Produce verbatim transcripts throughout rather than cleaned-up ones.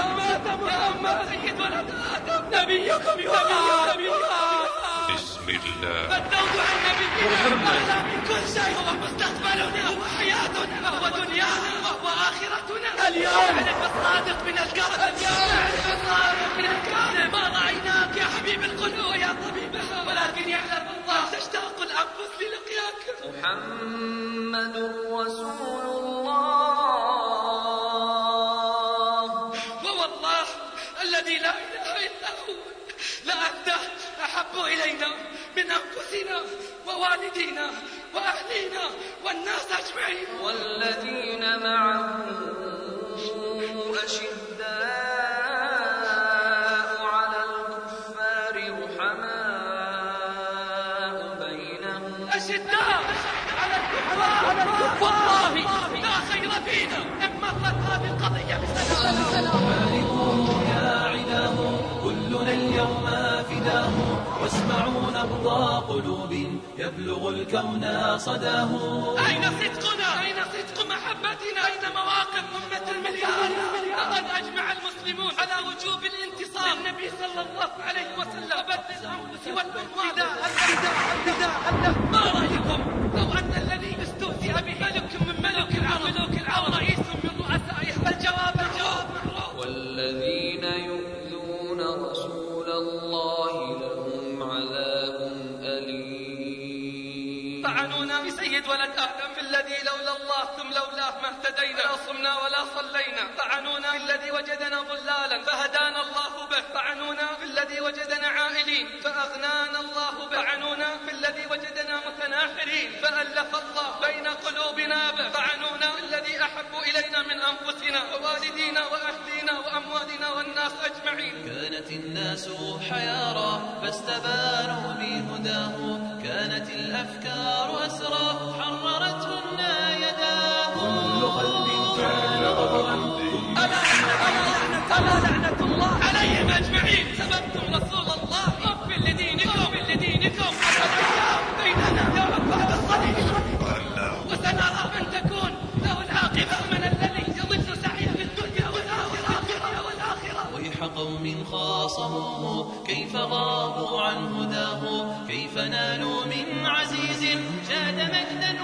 محمد يا محمد سيد ولد آدم نبيكم نبيكم. بسم الله. فالدور عن نبينا أعلى من كل شيء، هو مستقبلنا وحياتنا ودنيانا وآخرتنا. اليوم نعرف الصادق من الكاذب، نعرف الصادق من الكاذب. ما رأيناك يا حبيب القلوب ويا طبيبها، ولكن يعلم الله تشتاق الأنفس للقياك. محمد رسول الله، ووالله الذي لا إله إلا هو لأنت أحب إلينا من أنفسنا ووالدينا وأهلينا والناس أجمعين. والذين معه أشداء على الكفار رحماء بينهم. أشداء على الكفار والله لا خير فينا إن مرت هذه القضية بسلام. يا عداه كلنا اليوم فداه، واسمعوا نبض قلوب يبلغ الكون صداه. أين صدقنا؟ أين صدق محبتنا؟ أين مواقف أمة المليار؟ لقد أجمع المسلمون على وجوب الانتصار للنبي صلى الله عليه وسلم وبذل الأنفس والأموال. النداء ما رأيكم لو أن الذي استهزئ به ملك من ملوك العرب رئيس من رؤسائها؟ الجواب الجواب معروف. والذين يؤذون رسول الله لهم عذاب أليم. طعنونا بسيد ولد آدم في الذي لولا الله ثم لولاه ما اهتدينا، لا صمنا ولا صلينا. طعنونا في الذي وجدنا ضلالا فهدانا الله به. طعنونا في الذي وجدنا عائلين فأغنانا الله به. طعنونا في الذي وجدنا متناحرين فألف الله بين قلوبنا به. طعنونا في الذي أحب إلينا من أنفسنا ووالدينا وأهلينا وأموالنا والناس أجمعين. كانت الناس حيارى فاستبانوا بهداه، كانت الأفكار أسرى حررتهن يداه. كل قلب كان غضبا ألا لعنة لعنة الله عليهم أجمعين. سببتم رسول الله أف لدينكم أف لدينكم. بيننا يوم بعد الصليب وسنرى من تكون له العاقبة من الذي يضل سعيه في الدنيا والآخرة. ويح قوم خاصموه كيف غابوا عن هداه، كيف نالوا من عزيز جاد مجدا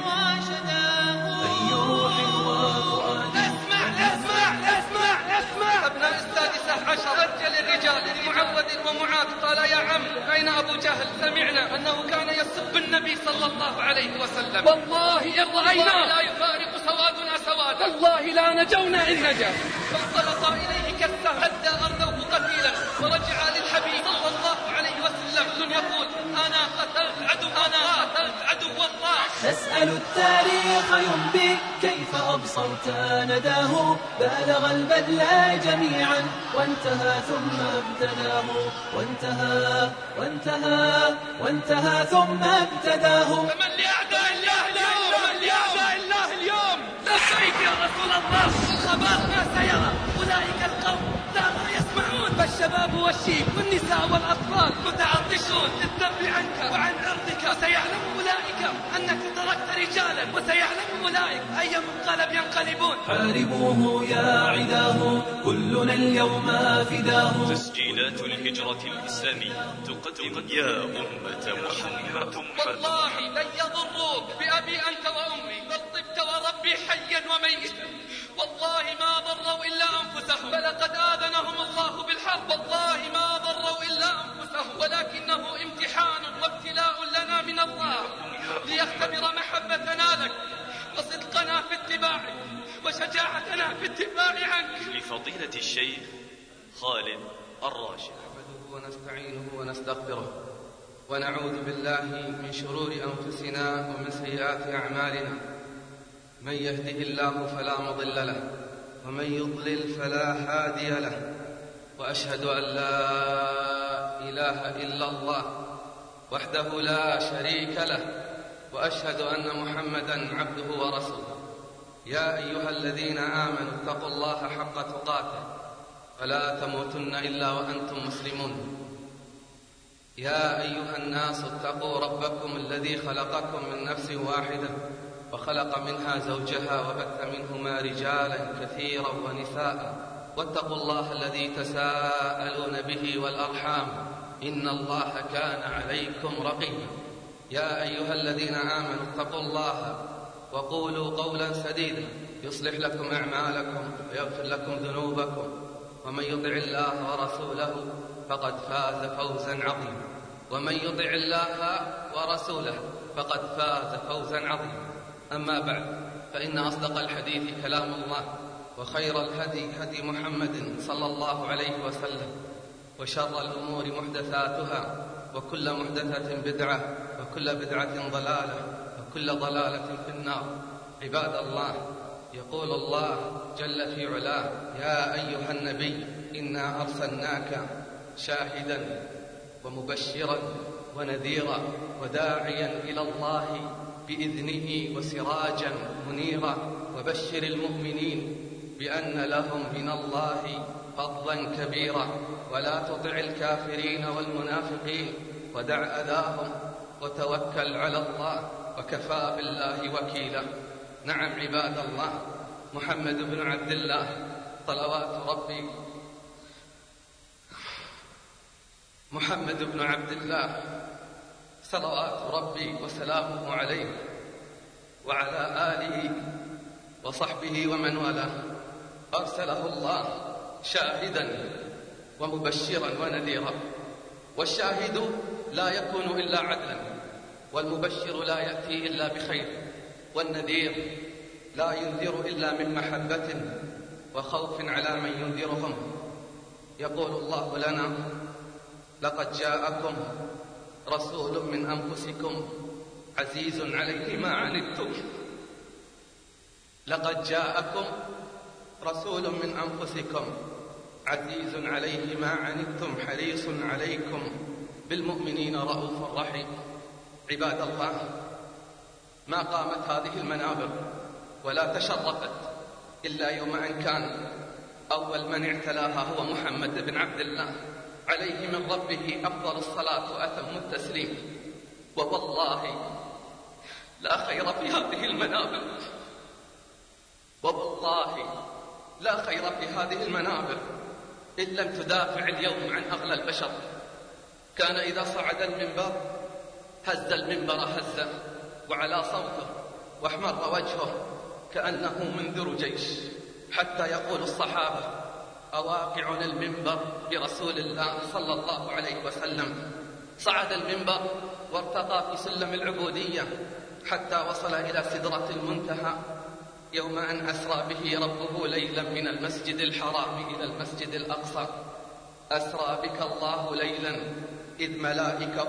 وشداه. أي روح وفؤاد اسمع اسمع اسمع اسمع. أبناء السادسة عشر أرجل الرجال معود ومعاذ قال يا عم أين أبو جهل؟ سمعنا أنه كان يسب النبي صلى الله عليه وسلم. والله إن رأينا لا يفارق سوادنا سوادا، والله لا نجونا إن نجا. فانطلق إليه كالسهم حتى أرضوه قتيلا، ورجع للحبيب صلى الله عليه وسلم يقول أنا قتلت عدو أنا قتلت عدو الله. نسأل التاريخ ينبي كيف أبصرت نداه، بالغ البذل جميعا وانتهى ثم ابتداه، وانتهى وانتهى وانتهى ثم ابتداه. فمن لأعداء الله اليوم؟ فمن لأعداء الله اليوم؟ لبيك يا رسول الله. الخبر ما سيرى أولئك القوم لا يسمعون، فالشباب والشيب والنساء والأطفال متعطشون للذب عنك وعن عرضك. وسيعلم أولئك أنك تركت رجالا، وسيعلم أولئك أي منقلب ينقلبون. حاربوه يا عداه كلنا اليوم فداه. تسجيلات الهجرة الإسلامية تقدم يا أمة محمد. والله لن يضروك بأبي أنت وأمي، بل طبت وربي حيا وميتا. والله ما ضروا إلا أنفسهم، فلقد آذنهم الله بالحرب. والله ما ضروا إلا أنفسهم، ولكنه امتحان وابتلاء لنا من الله ليختبر محبتنا لك وصدقنا في اتباعك وشجاعتنا في الدفاع عنك. لفضيلة الشيخ خالد الراشد. نحمده ونستعينه ونستغفره ونعوذ بالله من شرور أنفسنا ومن سيئات أعمالنا. من يهده الله فلا مضل له ومن يضلل فلا هادي له، وأشهد أن لا إله إلا الله وحده لا شريك له، وأشهد أن محمدا عبده ورسوله. يا أيها الذين آمنوا اتقوا الله حق تقاته فلا تموتن إلا وأنتم مسلمون. يا أيها الناس اتقوا ربكم الذي خلقكم من نفس واحدة وخلق منها زوجها وبث منهما رجالا كثيرا ونساء، واتقوا الله الذي تساءلون به والأرحام إن الله كان عليكم رقيبا. يا أيها الذين آمنوا اتقوا الله وقولوا قولا سديدا يصلح لكم أعمالكم ويغفر لكم ذنوبكم، ومن يطع الله ورسوله فقد فاز فوزا عظيما. ومن يطع الله ورسوله فقد فاز فوزا عظيما. أما بعد، فإن أصدق الحديث كلام الله، وخير الهدي هدي محمد صلى الله عليه وسلم، وشر الأمور محدثاتها، وكل محدثة بدعة، وكل بدعة ضلالة، وكل ضلالة في النار. عباد الله، يقول الله جل في علاه: يا أيها النبي إنا أرسلناك شاهدا ومبشرا ونذيرا وداعيا إلى الله بإذنه وسراجا منيرا، وبشر المؤمنين بأن لهم من الله فضلا كبيرا، ولا تطع الكافرين والمنافقين ودع أذاهم وتوكل على الله وكفى بالله وكيلا. نعم عباد الله، محمد بن عبد الله صلوات ربي محمد بن عبد الله صلوات ربي وسلامه عليه وعلى آله وصحبه ومن والاه أرسله الله شاهدا ومبشرا ونذيرا. والشاهد لا يكون إلا عدلا، والمبشر لا يأتي إلا بخير، والنذير لا ينذر إلا من محبة وخوف على من ينذرهم. يقول الله لنا: لقد جاءكم رسول من أنفسكم عزيز عليه ما عنتم لقد جاءكم رسول من أنفسكم عزيز عليه ما عنتم حريص عليكم بالمؤمنين رؤوف رحيم. عباد الله، ما قامت هذه المنابر ولا تشرفت إلا يوم أن كان أول من اعتلاها هو محمد بن عبد الله عليه من ربه أفضل الصلاة وأتم التسليم. ووالله لا خير في هذه المنابر ووالله لا خير في هذه المنابر إن لم تدافع اليوم عن أغلى البشر. كان إذا صعد المنبر هز المنبر هزة وعلى صوته واحمر وجهه كأنه منذر جيش، حتى يقول الصحابة: أواقع المنبر برسول الله صلى الله عليه وسلم. صعد المنبر وارتقى في سلم العبودية حتى وصل إلى سدرة المنتهى يوم أن أسرى به ربه ليلا من المسجد الحرام إلى المسجد الأقصى. أسرى بك الله ليلا إذ ملائكه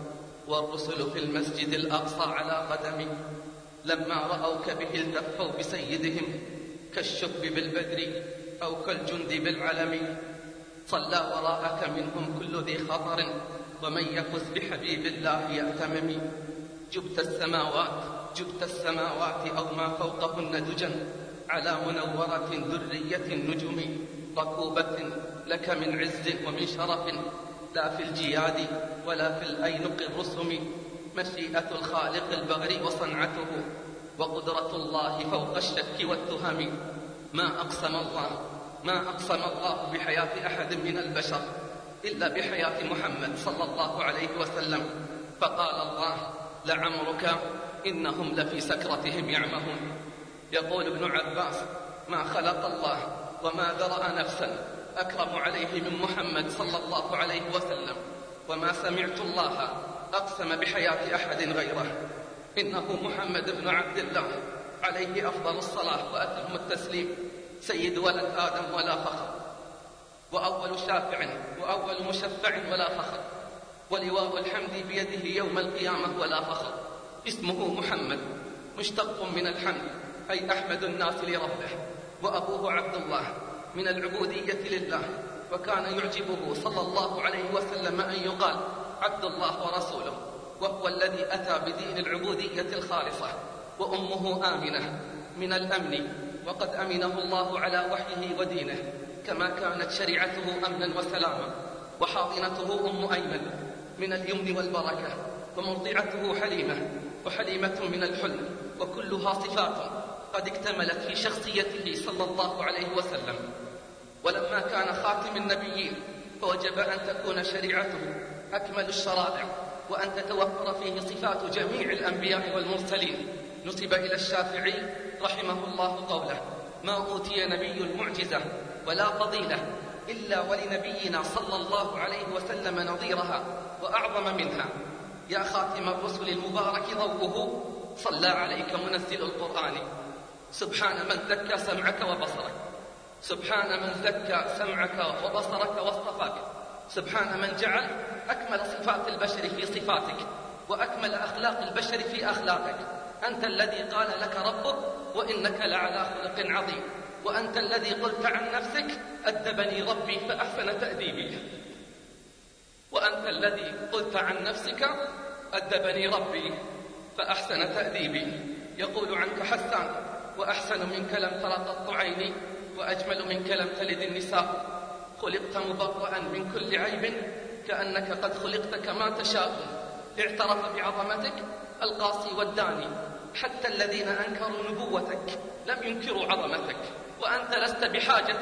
والرسل في المسجد الأقصى على قدمه، لما رأوك به التفوا بسيدهم كالشب بالبدر أو كالجند بالعلم. صلى وراءك منهم كل ذي خطر، ومن يفز بحبيب الله يأتمم. جبت السماوات جبت السماوات أو ما فوقهن دجا على منورة درية النجم، ركوبة لك من عز ومن شرف، لا في الجياد ولا في الأينق الرسم. مشيئة الخالق البغر وصنعته، وقدرة الله فوق الشك والتهم. ما أقسم الله ما أقسم الله بحياة أحد من البشر إلا بحياة محمد صلى الله عليه وسلم. فقال الله: لعمرك إنهم لفي سكرتهم يعمهون. يقول ابن عباس: ما خلق الله وما ذرأ نفسا أكرم عليه من محمد صلى الله عليه وسلم، وما سمعت الله أقسم بحياة أحد غيره. إنه محمد بن عبد الله عليه أفضل الصلاة وأتم التسليم، سيد ولد آدم ولا فخر، وأول شافع وأول مشفع ولا فخر، ولواء الحمد بيده يوم القيامة ولا فخر. اسمه محمد مشتق من الحمد، أي أحمد الناس لربه، وأبوه عبد الله من العبودية لله. وكان يعجبه صلى الله عليه وسلم أن يقال عبد الله ورسوله، وهو الذي أتى بدين العبودية الخالصة. وأمه آمنة من الأمن، وقد أمنه الله على وحيه ودينه، كما كانت شريعته أمنا وسلاما. وحاضنته أم أيمن من اليمن والبركة، ومرضعته حليمة، وحليمة من الحلم، وكلها صفات قد اكتملت في شخصيته صلى الله عليه وسلم. ولما كان خاتم النبيين فوجب أن تكون شريعته أكمل الشرائع وأن تتوفر فيه صفات جميع الأنبياء والمرسلين. نسب إلى الشافعي رحمه الله قوله: ما أوتي نبي المعجزة ولا فضيلة إلا ولنبينا صلى الله عليه وسلم نظيرها وأعظم منها. يا خاتم الرسل المبارك ضوءه صلى عليك منزل القرآن. سبحان من زكى سمعك وبصرك، سبحان من زكى سمعك وبصرك واصطفاك، سبحان من جعل أكمل صفات البشر في صفاتك وأكمل أخلاق البشر في أخلاقك. أنت الذي قال لك ربك: وإنك لعلى خلق عظيم. وأنت الذي قلت عن نفسك: أدبني ربي فأحسن تأديبي. وأنت الذي قلت عن نفسك: أدبني ربي فأحسن تأديبي. يقول عنك حسان: وأحسن منك لم تر قط عيني، وأجمل منك لم تلد النساء. خلقت مبرأ من كل عيب، كأنك قد خلقت كما تشاء. اعترف بعظمتك القاصي والداني، حتى الذين أنكروا نبوتك لم ينكروا عظمتك. وأنت لست بحاجة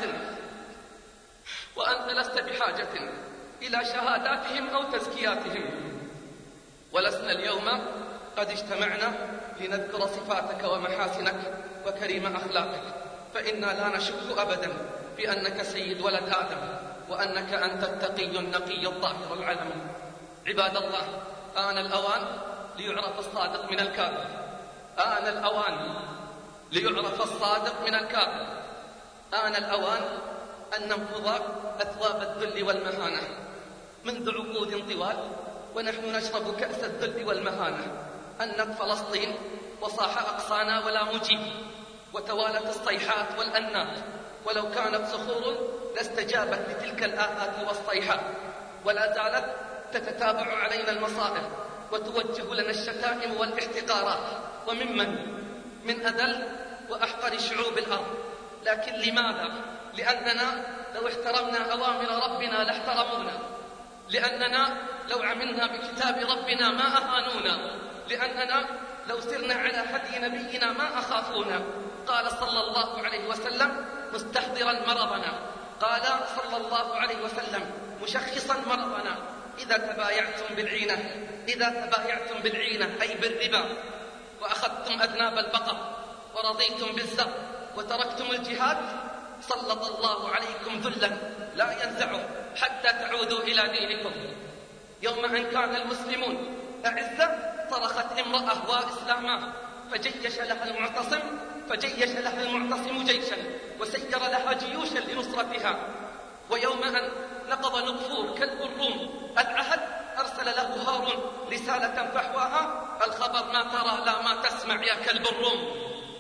وأنت لست بحاجة إلى شهاداتهم أو تزكياتهم. ولسنا اليوم قد اجتمعنا لنذكر صفاتك ومحاسنك وكريم أخلاقك، فإنا لا نشك أبدا بأنك سيد ولد آدم، وأنك أنت التقي النقي الطاهر العلم. عباد الله، آن الأوان ليعرف الصادق من الكاذب. آن الأوان ليعرف الصادق من الكاذب. آن الأوان أن ننفض أثواب الذل والمهانة. منذ عقود طوال ونحن نشرب كأس الذل والمهانة. أنت فلسطين وصاح أقصانا ولا مجيب، وتوالت الصيحات والأنات، ولو كانت صخور لاستجابت لتلك الآهات والصيحات. ولا زالت تتتابع علينا المصائب وتوجه لنا الشتائم والاحتقارات. وممن من أذل وأحقر شعوب الأرض. لكن لماذا؟ لأننا لو احترمنا أوامر ربنا لاحترمونا، لأننا لو عملنا بكتاب ربنا ما أهانونا، لأننا لو سرنا على هدي نبينا ما أخافونا. قال صلى الله عليه وسلم مستحضرا مرضنا، قال صلى الله عليه وسلم مشخصا مرضنا: إذا تبايعتم بالعينة إذا تبايعتم بالعينة أي بالربا، وأخذتم أذناب البقر ورضيتم بالزر وتركتم الجهاد، سلط الله عليكم ذلا لا ينزعه حتى تعودوا إلى دينكم. يوم أن كان المسلمون أعزة صرخت امرأة وإسلاما، فجيش لها المعتصم فجيش لها المعتصم جيشا، وسير لها جيوشا لنصرتها. ويوم أن نقض نقفور كلب الروم العهد، أرسل له هارون رسالة فحواها: الخبر ما ترى لا ما تسمع يا كلب الروم.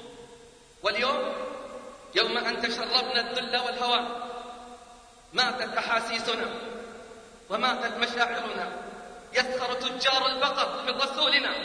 واليوم يوم أن تشربنا الذل والهوان، ماتت أحاسيسنا وماتت مشاعرنا. يسخر تجار البقر من رسولنا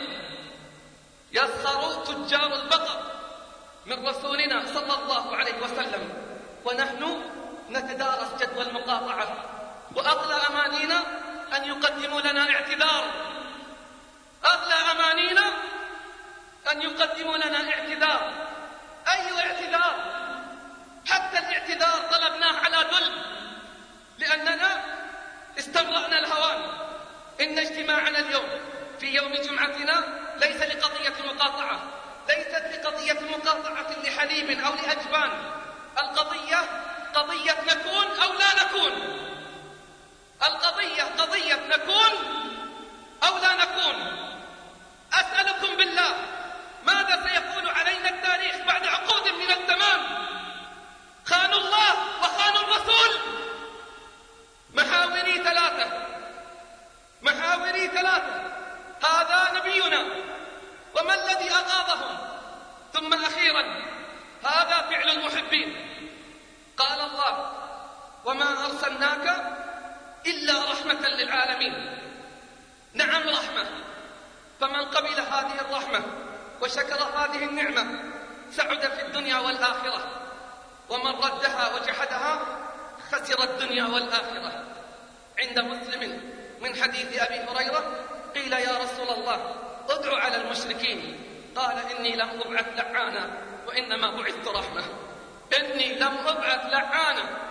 يسخر تجار البقر من رسولنا صلى الله عليه وسلم، ونحن نتدارس جدوى المقاطعة. وأغلى أمانينا أن يقدموا لنا اعتذار، أغلى أمانينا أن يقدموا لنا اعتذار. أي اعتذار؟ حتى الاعتذار طلبناه على ذل، لأننا استمرأنا الهوان. إن اجتماعنا اليوم في يوم جمعتنا ليس لقضية مقاطعة، ليست لقضية مقاطعة لحليب أو لأجبان. القضية قضية نكون أو لا نكون. القضية قضية نكون أو لا نكون. أسألكم بالله، ماذا سيقول علينا التاريخ بعد عقود من الزمان؟ خانوا الله وخانوا الرسول. محاوري ثلاثة محاوري ثلاثة هذا نبينا، وما الذي أغاظهم؟ ثم أخيرا هذا فعل المحبين. قال الله: وما أرسلناك إلا رحمة للعالمين. نعم رحمة، فمن قبل هذه الرحمة وشكر هذه النعمة سعد في الدنيا والآخرة، ومن ردها وجحدها خسر الدنيا والآخرة. عند مسلم من حديث أبي هريرة قيل: يا رسول الله ادعو على المشركين. قال: إني لم أبعث لعانا وإنما بعثت رحمة. إني لم أبعث لعانا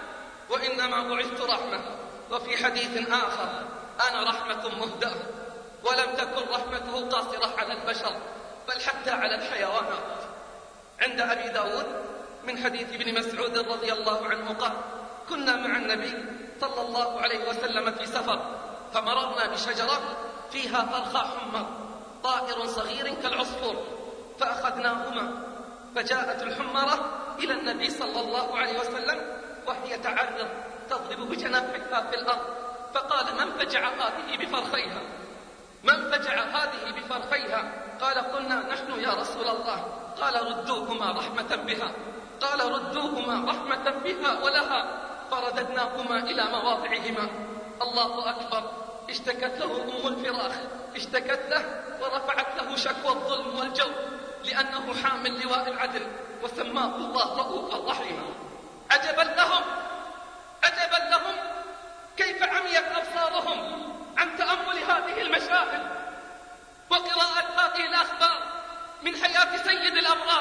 وإنما بعثت رحمة. وفي حديث آخر: أنا رحمة مهداة. ولم تكن رحمته قاصرة على البشر بل حتى على الحيوانات. عند أبي داود من حديث ابن مسعود رضي الله عنه قال: كنا مع النبي صلى الله عليه وسلم في سفر، فمررنا بشجرة فيها فرخة حمر طائر صغير كالعصفور، فأخذناهما، فجاءت الحمرة إلى النبي صلى الله عليه وسلم وهي تعرض تضرب بجناحها في الأرض، فقال: من فجع هذه بفرخيها؟ من فجع هذه بفرخيها؟ قال: قلنا نحن يا رسول الله. قال: ردوهما رحمة بها. قال: ردوهما رحمة بها ولها. فرددناهما إلى مواضعهما. الله أكبر. اشتكت له أم الفراخ، اشتكت له ورفعت له شكوى الظلم والجور لأنه حامل لواء العدل، وسماه الله رؤوفا رحيما. عجبا لهم، عجبا لهم كيف عميت أبصارهم عن تأمل هذه المشاهد وقراءة هذه الأخبار من حياة سيد الأبرار.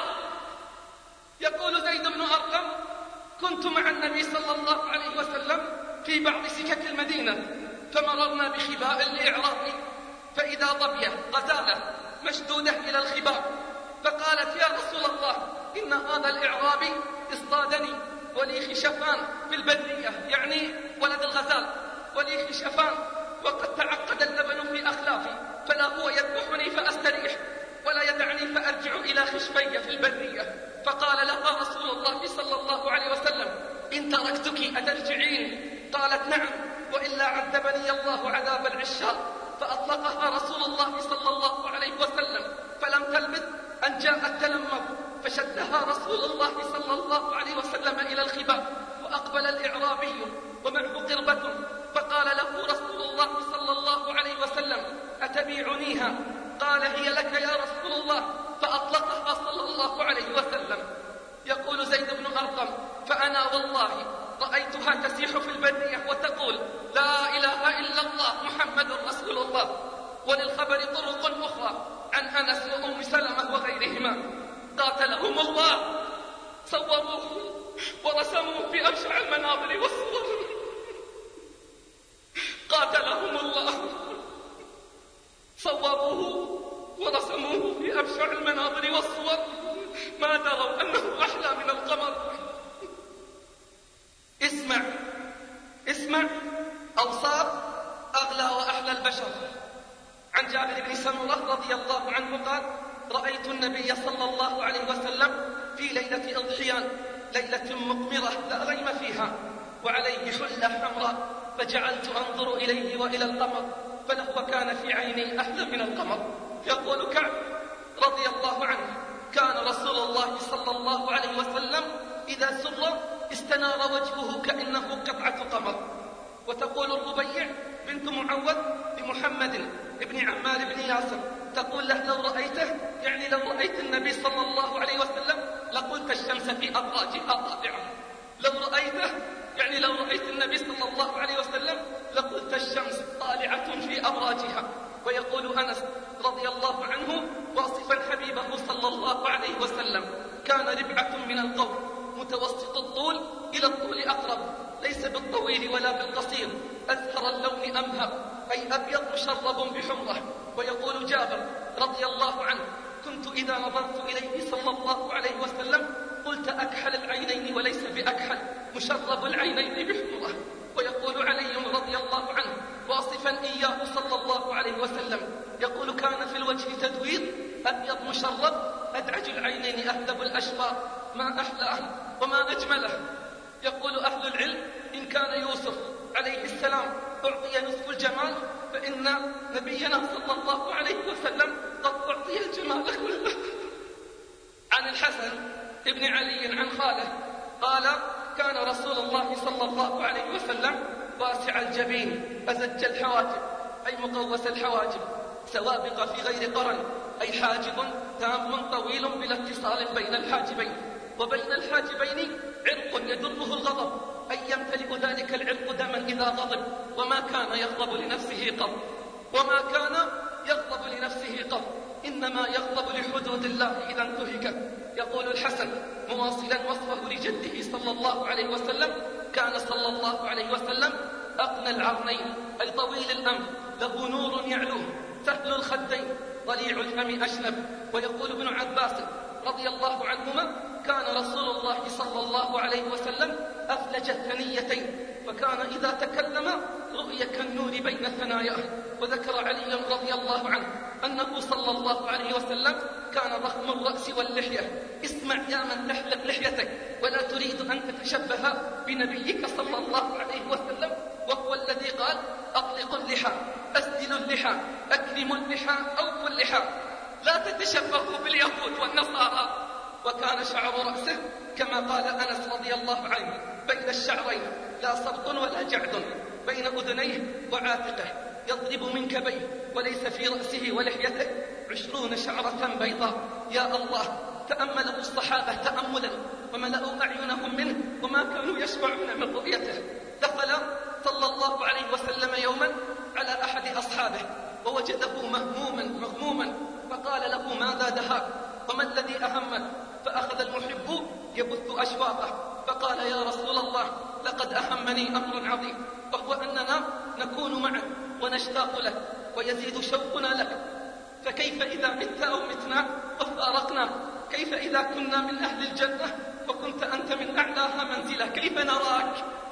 يقول زيد بن أرقم: كنت مع النبي صلى الله عليه وسلم في بعض سكك المدينة، فمررنا بخباء الإعرابي، فإذا ظبية غزالة مشدودة إلى الخباء، فقالت: يا رسول الله، إن هذا الإعرابي اصطادني ولي خشفان في البرية، يعني ولد الغزال، ولي خشفان، وقد تعقد اللبن في أخلافي، فلا هو يذبحني فأستريح ولا يدعني فأرجع إلى خشفي في البرية. فقال لها رسول الله صلى الله عليه وسلم: إن تركتك أترجعين؟ قالت: نعم، وإلا عذبني الله عذاب العشاء. فأطلقها رسول الله صلى الله عليه وسلم، فلم تلبث أن جاءت تلمض، فشدها رسول الله صلى الله عليه وسلم إلى الخباء، وأقبل الإعرابي ومعه قربة، فقال له رسول الله صلى الله عليه وسلم: أتبيعنيها؟ قال: هي لك يا رسول الله. فأطلقها صلى الله عليه وسلم. يقول زيد بن أرقم: فأنا والله رأيتها تسيح في البرية وتقول: لا إله إلا الله محمد رسول الله. وللخبر طرق أخرى عن أنس وأم سلمة وغيرهما. قاتلهم الله، صوروه ورسموه في أبشع المناظر والصور. قاتلهم الله، صوروه ورسموه في أبشع المناظر والصور، ما دروا أنه أحلى من القمر. اسمع اسمع أوصاف أغلى وأحلى البشر. عن جابر بن سمرة رضي الله عنه قال: رأيت النبي صلى الله عليه وسلم في ليلة أضحيان، ليلة مقمرة لا غيم فيها، وعليه حلة حمراء، فجعلت أنظر إليه وإلى القمر، فلهو كان في عيني أحلى من القمر. يقول كعب رضي الله عنه: كان رسول الله صلى الله عليه وسلم إذا سر استنار وجهه كأنه قطعة قمر. وتقول الربيع بنت معوذ لمحمد ابن عمار بن ياسر، تقول له: لو رأيته، يعني لو رأيت النبي صلى الله عليه وسلم لقلت الشمس في أبراجها طالعة. لو رأيته، يعني لو رأيت النبي صلى الله عليه وسلم لقلت الشمس طالعة في أبراجها. ويقول أنس رضي الله عنه واصفا حبيبه صلى الله عليه وسلم: كان ربعة من القوم متوسط الطول إلى الطول أقرب، ليس بالطويل ولا بالقصير، أزهر اللون أمهر، أي أبيض مشرب بحمرة. ويقول جابر رضي الله عنه: كنت إذا نظرت إليه صلى الله عليه وسلم قلت أكحل العينين وليس بأكحل، مشرب العينين بحمرة. ويقول علي رضي الله عنه واصفا إياه صلى الله عليه وسلم: يقول كان في الوجه تدوير، أبيض مشرب، أدعج العينين، أهذب الأشفار، ما أحلاه وما أجمله. يقول أهل العلم: إن كان يوسف عليه السلام أعطي نصف الجمال، فإن نبينا صلى الله عليه وسلم قد أعطي الجمال كله. عن الحسن ابن علي عن خاله قال: كان رسول الله صلى الله عليه وسلم واسع الجبين أزج الحواجب، أي مقوس الحواجب، سوابق في غير قرن، أي حاجب تام طويل بلا اتصال بين الحاجبين، وبين الحاجبين عرق يدره الغضب، أي يمتلئ ذلك العرق دما إذا غضب، وما كان يغضب لنفسه قط، وما كان يغضب لنفسه قط، إنما يغضب لحدود الله إذا انتهكت. يقول الحسن مواصلا وصفه لجده صلى الله عليه وسلم: كان صلى الله عليه وسلم أقنى العرنين أي طويل الأنف، له نور يعلوه، سهل الخدين، ضليع الفم أشنب. ويقول ابن عباس رضي الله عنهما كان رسول الله صلى الله عليه وسلم أفلج الثنيتين، فكان إذا تكلم رؤي كالنور بين ثناياه. وذكر علي رضي الله عنه أنه صلى الله عليه وسلم كان ضخم الرأس واللحية. اسمع يا من تحلق لحيتك ولا تريد أن تتشبه بنبيك صلى الله عليه وسلم، وهو الذي قال أطلقوا اللحى، أسدلوا اللحى، أكرموا اللحى، أوفوا اللحى، لا تتشبهوا باليهود والنصارى. وكان شعر رأسه كما قال أنس رضي الله عنه بين الشعرين لا صبط ولا جعد، بين أذنيه وعاتقه، يضرب من كبيه وليس في رأسه ولحيته عشرون شعرة بيضاء. يا الله، تأمله الصحابة تأملا وملأوا أعينهم منه وما كانوا يشبعون من رؤيته. دخل صلى الله عليه وسلم يوما على أحد أصحابه ووجده مهموما مغموما، فقال له ماذا دهاك وما الذي أهمك؟ فأخذ المحب يبث أشواقه فقال يا رسول الله لقد أهمني أمر عظيم، وهو أننا نكون معك ونشتاق لك ويزيد شوقنا لك، فكيف إذا مت أو متنا وفارقنا؟ كيف إذا كنا من أهل الجنة وكنت أنت من أعلاها منزلة؟ كيف نراك؟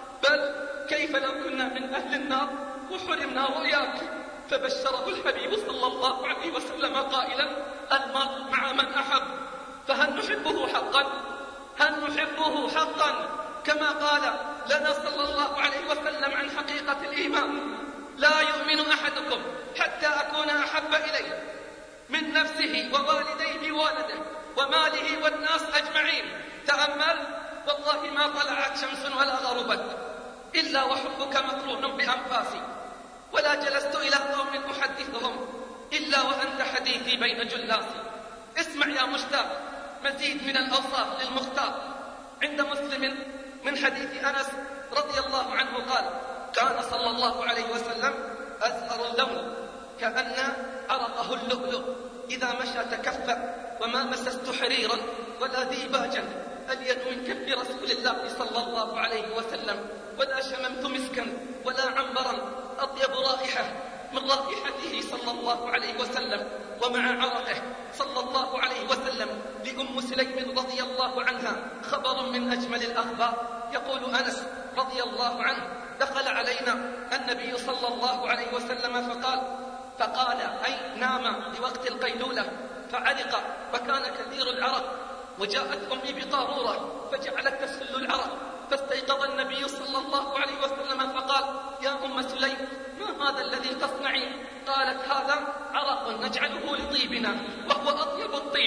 بل كيف لو كنا من أهل النار وحرمنا رؤياك؟ فبشره الحبيب صلى الله عليه وسلم قائلا المرء مع من أحب. فهل نحبه حقا؟ هل نحبه حقا كما قال لنا صلى الله عليه وسلم عن حقيقة الإيمان؟ لا يؤمن أحدكم حتى أكون أحب إليه من نفسه ووالديه وولده وماله والناس أجمعين. تأمل، والله ما طلعت شمس ولا غربت إلا وحبك مقرون بأنفاسي، ولا جلست إلى قوم أحدثهم إلا وأنت حديثي بين جلاسي. اسمع يا مشتاق مزيد من الأوصاف للمختار. عند مسلم من حديث أنس رضي الله عنه قال كان صلى الله عليه وسلم أزهر اللون كأن عرقه اللؤلؤ، إذا مشى تكفأ وما مسست حريرا ولا ديباجا اليد من كف رسول الله صلى الله عليه وسلم، ولا شممت مسكا ولا عنبرا أطيب رائحة من رائحته صلى الله عليه وسلم. ومع عرقه صلى الله عليه وسلم لأم سليم رضي الله عنها خبر من أجمل الأخبار. يقول أنس رضي الله عنه دخل علينا النبي صلى الله عليه وسلم فقال فقال أي نام لوقت القيلولة فعرق وكان كثير العرق، وجاءت أمي بقارورة فجعلت تسل العرق، فاستيقظ النبي صلى الله عليه وسلم فقال يا أم سليم ما هذا الذي تصنعين؟ قالت هذا عرق نجعله لطيبنا وهو أطيب الطيب.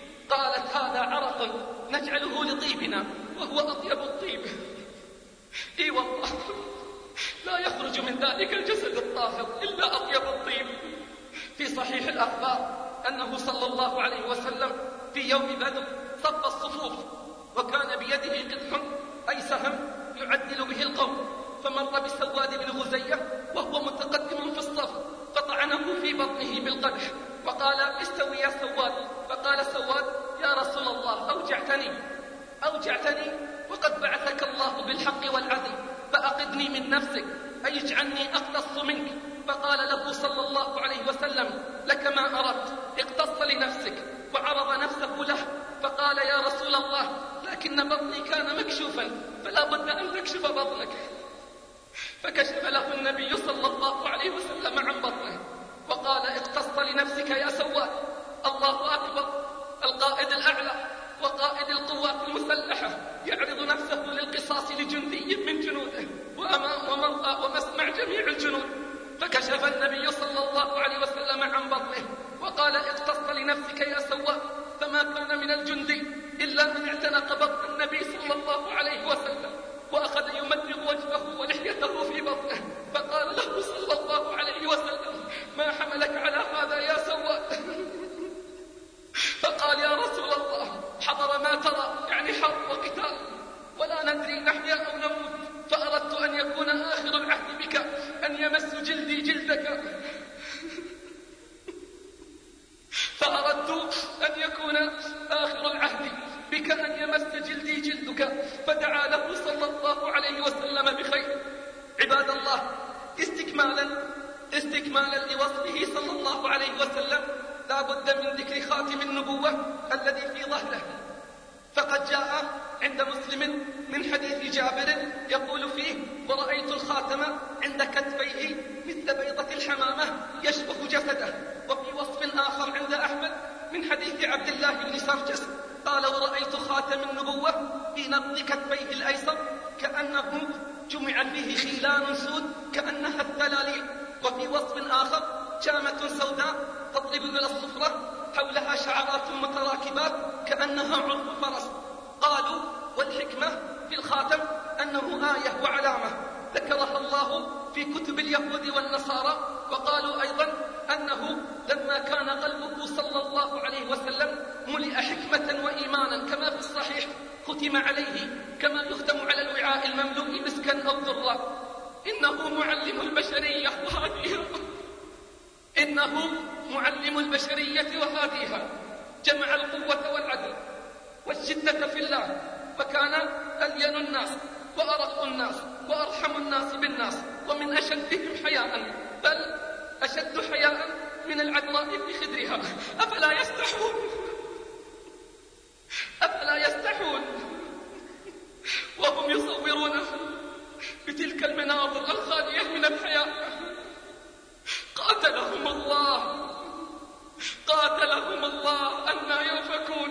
قالت هذا عرق نجعله لطيبنا وهو أطيب الطيب. إي والله لا يخرج من ذلك الجسد الطاهر إلا أطيب الطيب. في صحيح الأخبار أنه صلى الله عليه وسلم في يوم بدر صف الصفوف وكان بيده قدح أي سهم يعدل به القوم، فمر بسواد بن غزية وهو متقدم في الصف فطعنه في بطنه بالقدح وقال استوي يا سواد. فقال سواد يا رسول الله أوجعتني أوجعتني وقد بعثك الله بالحق والعدل، فأقدني من نفسك أي اجعلني أقتص منك. فقال له صلى الله عليه وسلم لك ما أردت، اقتص لنفسك، وعرض نفسه له. فقال يا رسول الله لكن بطني كان مكشوفا فلا بد أن تكشف بطنك. فكشف له النبي صلى الله عليه وسلم عن بطنه وقال اقتص لنفسك يا سواد. الله أكبر، القائد الأعلى وقائد القوات المسلحة يعرض نفسه للقصاص لجندي من جنوده ومرأى ومسمع جميع الجنود. فكشف النبي صلى الله عليه وسلم عن بطنه وقال اقتص لنفسك يا سواد. فما كان من الجندي إلا أن اعتنق بطن النبي صلى الله عليه وسلم وأخذ يمدغ وجهه ولحيته في بطنه، فقال له صلى الله عليه وسلم ما حملك على هذا يا سواد؟ فقال يا رسول الله حضر ما ترى، يعني حرب وقتال ولا ندري نحيا أو نموت، فأردت أن يكون آخر العهد بك أن يمس جلدي جلدك فأردت أن يكون آخر العهد بك أن يمس جلدي جلدك مسلم من حديث جابر يقول فيه: ورأيت الخاتم عند كتفيه مثل بيضة الحمامة يشبه جسده. وفي وصف آخر عند أحمد من حديث عبد الله بن سرجس قال: ورأيت خاتم النبوة في نبض كتفيه الأيسر كأنه جمع فيه خيلان سود كأنها الثلاليل. وفي وصف آخر: جامة سوداء تضرب إلى الصفرة حولها شعرات متراكبات كأنها عرف فرس. قالوا: والحكمة في الخاتم أنه آية وعلامة ذكرها الله في كتب اليهود والنصارى. وقالوا أيضا أنه لما كان قلبه صلى الله عليه وسلم ملئ حكمة وإيمانا كما في الصحيح ختم عليه كما يختم على الوعاء المملوء مسكا أو ذرة. إنه معلم البشرية وهاديها إنه معلم البشرية وهاديها جمع القوة والعدل والشدة في الله، فكان ألين الناس وأرق الناس وأرحم الناس بالناس ومن أشدهم حياء، بل أشد حياء من العذراء في خدرها. أفلا يستحون أفلا يستحون وهم يصورونه بتلك المناظر الخالية من الحياء. قاتلهم الله قاتلهم الله أنى يؤفكون.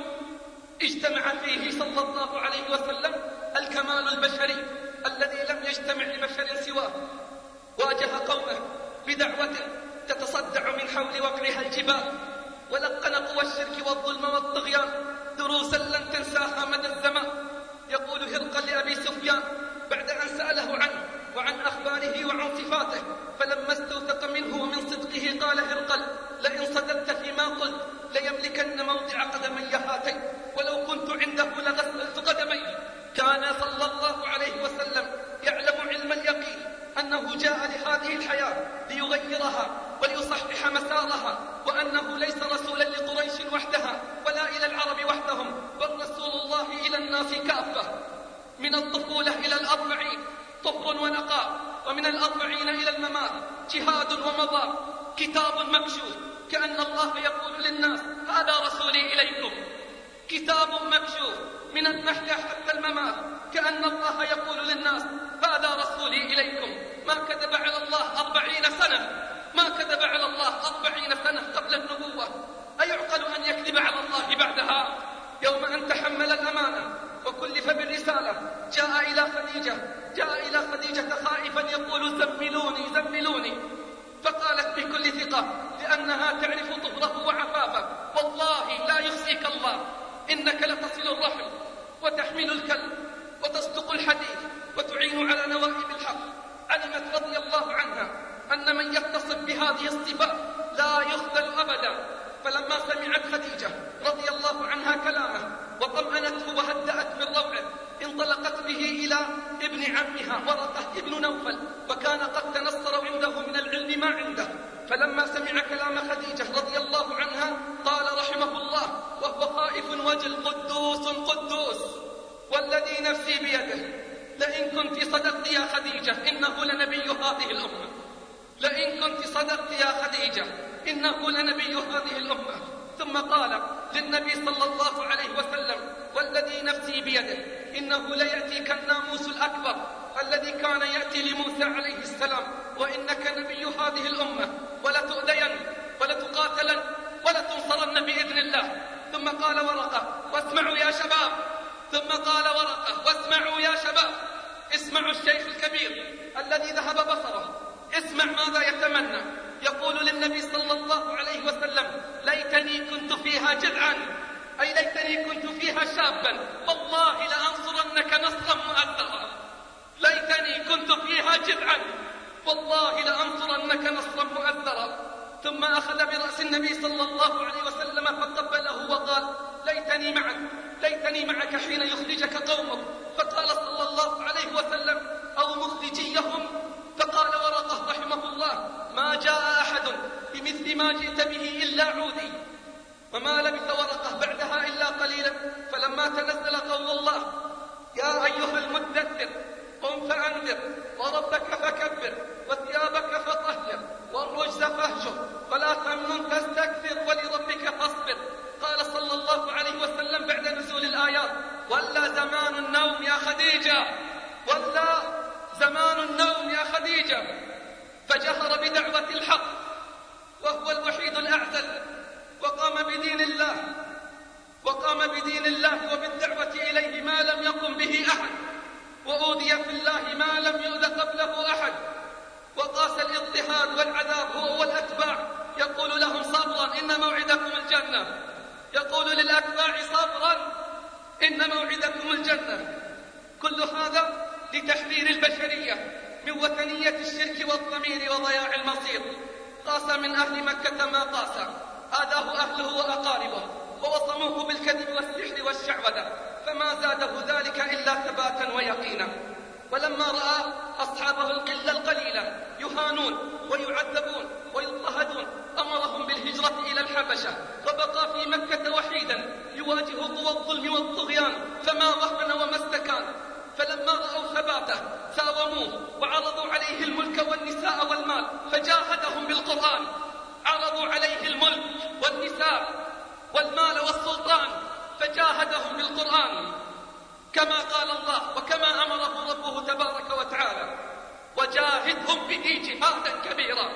اجتمع فيه صلى الله عليه وسلم الكمال البشري الذي لم يجتمع لبشر سواه. واجه قومه بدعوة تتصدع من حول وقعها الجبال، ولقن قوى الشرك والظلم والطغيان دروسا لن تنساها مدى الزمان. يقول هرقل لأبي سفيان بعد أن سأله عنه وعن أخباره وعن صفاته، فلما استوثق منه ومن صدقه قال هرقل: لئن صدقت فيما قلت ليملكن موضع قدمي هاتين، ولو كنت عنده لغسلت قدمي. كان صلى الله عليه وسلم يعلم علم اليقين أنه جاء لهذه الحياة ليغيرها وليصحح مسارها، وأنه ليس رسولا لقريش وحدها ولا إلى العرب وحدهم، بل رسول الله إلى الناس كافة. من الطفولة إلى الأربعين طهر ونقاء، ومن الأربعين إلى الممات جهاد ومضى، كتاب مكشوف كأن الله يقول للناس: هذا رسولي إليكم. كتاب مكشوف من المحيا حتى الممات كأن الله يقول للناس: هذا رسولي إليكم. ما كذب على الله أربعين سنة ما كذب على الله أربعين سنة قبل النبوة. أيعقل أن يكذب على الله بعدها؟ يوم أن تحمل الأمانة وكلف بالرسالة جاء إلى خديجة جاء إلى خديجة خائفا يقول: زملوني زملوني، فقالت بكل ثقة لأنها تعرف طهره وعفافه: والله لا يخزيك الله، إنك لتصل الرحم وتحمل الكلب وتصدق الحديث وتعين على نوائب الحق. علمت رضي الله عنها أن من يتصف بهذه الصفات لا يخذل أبدا. فلما سمعت خديجة رضي الله عنها كلامه وطمأنته وهدأت من روعه، انطلقت به إلى ابن عمها ورقة ابن نوفل، وكان قد تنصر عنده من العلم ما عنده. فلما سمع كلام خديجة رضي الله عنها قال رحمه الله وهو خائف وجل: قدوس قدوس والذي نفسي بيده، لئن كنت صدقت يا خديجة إنه لنبي هذه الأمة. لئن كنت صدقت يا خديجة إنه لنبي هذه الأمة. ثم قال للنبي صلى الله عليه وسلم: والذي نفسي بيده إنه ليأتيك الناموس الأكبر الذي كان يأتي لموسى عليه السلام، وإنك نبي هذه الأمة، ولتؤذين ولتقاتلن ولتنصرن بإذن الله. ثم قال ورقة: واسمعوا يا شباب. ثم قال ورقة: واسمعوا يا شباب، اسمعوا الشيخ الكبير الذي ذهب بصره، اسمع ماذا يتمنى. يقول للنبي صلى الله عليه وسلم: ليتني كنت فيها جذعا، أي ليتني كنت فيها شابا، والله لأنصرنك نصرا مؤثرا. ليتني كنت فيها جذعا، والله لأنصرنك نصرا مؤثرا. ثم أخذ برأس النبي صلى الله عليه وسلم فقبله وقال: ليتني معك ليتني معك حين يخرجك قومك. فقال صلى الله عليه وسلم: أو مخرجيهم. فقال ورقة رحمه الله: ما جاء أحد بمثل ما جئت به إلا عودي. وما لبث ورقة بعدها إلا قليلا، فلما تنزل قول الله: يا أيها المدثر قم فأنذر وربك فكبر وثيابك فطهر والرجز فاهجر ولا تمنن تستكثر ولربك فاصبر. قال صلى الله عليه وسلم بعد نزول الآيات: ولا زمان النوم يا الرجال، ولا زمان النوم يا خديجة. فجهر بدعوة الحق وهو الوحيد الأعزل، وقام بدين الله وقام بدين الله وبالدعوة إليه ما لم يقم به أحد، وأوذي في الله ما لم يؤذ قبله أحد، وقاس الاضطهاد والعذاب هو والأتباع، يقول لهم صبرا إن موعدكم الجنة، يقول للأتباع صبرا إن موعدكم الجنة. كل هذا لتحرير البشرية من وثنية الشرك والضمير وضياع المصير. قاس من أهل مكة ما قاس، آذاه أهله وأقاربه، ووصموه بالكذب والسحر والشعوذة، فما زاده ذلك إلا ثباتا ويقينا. ولما رأى أصحابه القلة القليلة يهانون ويعذبون ويضطهدون أمرهم بالهجرة إلى الحبشة، وبقى في مكة وحيدا يواجه قوى الظلم والطغيان، فما وهن وما استكان. فلما رأوا ثباته ساوموه وعرضوا عليه الملك والنساء والمال، فجاهدهم بالقرآن. عرضوا عليه الملك والنساء والمال والسلطان، فجاهدهم بالقرآن كما قال الله وكما أمره ربه تبارك وتعالى: وجاهدهم به جهادا كبيرا.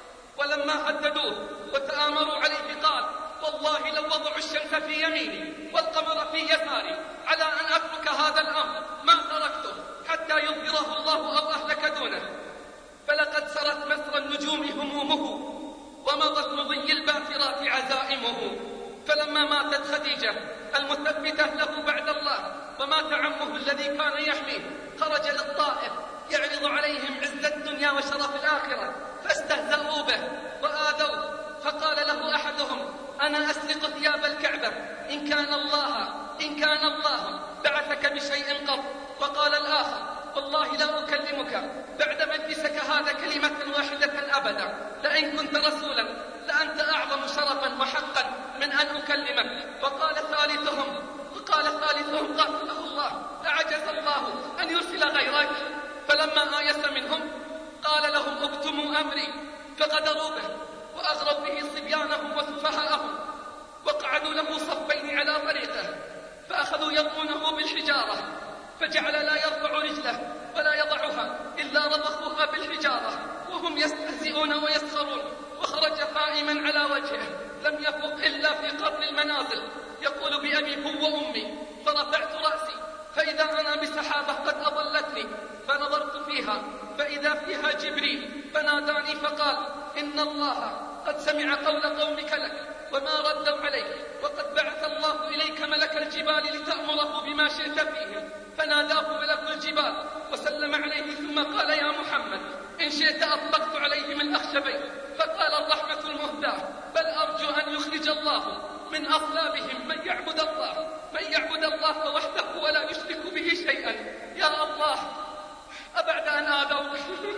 ولما هددوه وتآمروا عليه قال: والله لو وضعوا الشمس في يميني والقمر في يساري على أن أترك هذا الأمر ما تركته حتى يظهره الله أو أهلك دونه. فلقد سرت مسر النجوم همومه، ومضت مضي الباثرات عزائمه. فلما ماتت خديجة المثبتة له بعد الله، ومات عمه الذي كان يحميه، خرج للطائف يعرض عليهم عز الدنيا وشرف الآخرة، فاستهزأوا به وآذوه. فقال له أحدهم: أنا أسرق ثياب الكعبة إن كان الله إن كان الله بعثك بشيء قط. وقال الآخر: والله لا أكلمك بعد مجلسك هذا كلمة واحدة أبدا، لئن كنت رسولا لأنت أعظم شرفا وحقا من أن أكلمك. وقال ثالثهم وقال ثالثهم قاتله الله لعجز الله أن يرسل غيرك. فلما آيس منهم قال لهم: اكتموا أمري. فغدروا به وأغروا به صبيانهم وسفهاءهم، وقعدوا له صفين على طريقه، فأخذوا يرمونه بالحجارة، فجعل لا يرفع رجله ولا يضعها إلا رضخوها بالحجارة، وهم يستهزئون ويسخرون. وخرج قائما على وجهه لم يفق إلا في قرن المنازل، يقول: بأبي هو وأمي. فرفعت رأسي فإذا أنا بسحابة قد أضلتني، فنظرت فيها فإذا فيها جبريل، فناداني فقال: إن الله قد سمع قول قومك لك وما ردوا عليك، وقد بعث الله إليك ملك الجبال لتأمره بما شئت فيهم. فناداه ملك الجبال وسلم عليه، ثم قال: يا محمد إن شئت أطبقت عليه من أخشبين. فقال الرحمة المهداة: بل أرجو أن يخرج الله من أصلابهم من يعبد الله من يعبد الله وحده ولا يشرك به شيئا. يا الله، أبعد أن آذوك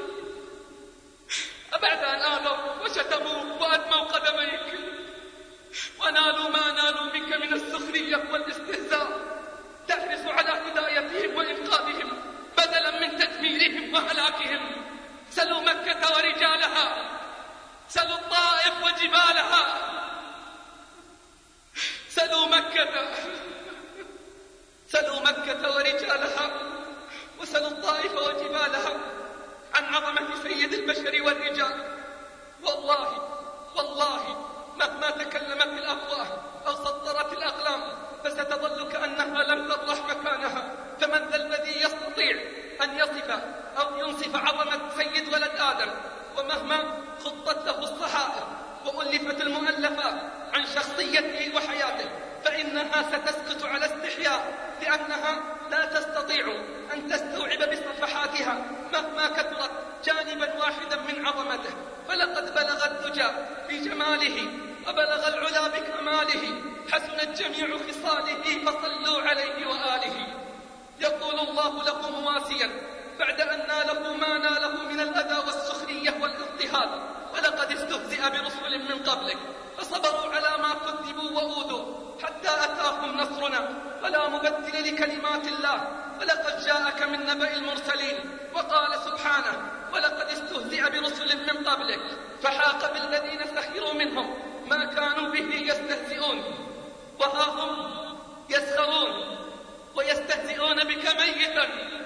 أبعد أن آذوك وشتموك وأدموا قدميك ونالوا ما نالوا منك من السخرية والاستهزاء، تحرص على هدايتهم وإنقاذهم بدلا من تدميرهم وهلاكهم. سلوا مكة ورجالها، سلوا الطائف وجبالها، سلوا مكة سلوا مكة ورجالها، وسلوا الطائف وجبالها عن عظمة سيد البشر والرجال. والله والله مهما تكلمت الأفواه أو سطرت الأقلام فستظل كأنها لم تطرح مكانها. فمن ذا الذي يستطيع أن يصف أو ينصف عظمة سيد ولد آدم؟ ومهما خطت له الصحائف وألفت المؤلفات عن شخصيته وحياته، فإنها ستسقط على استحياء، لأنها لا تستطيع أن تستوعب بصفحاتها مهما كثرت جانبا واحدا من عظمته. فلقد بلغ الدجى بجماله وبلغ العلا بكماله، حسنت جميع خصاله فصلوا عليه وآله. يقول الله له مواسيا بعد أن ناله ما ناله من الأذى والسخرية والاضطهاد: ولقد استهزئ برسل من قبلك فصبروا على ما كذبوا وأوذوا حتى أتاهم نصرنا ولا مبدل لكلمات الله، ولقد جاءك من نبأ المرسلين. وقال سبحانه: ولقد استهزئ برسل من قبلك فحاق بالذين سخروا منهم ما كانوا به يستهزئون، وها هم يسخرون ويستهزئون بك ميتا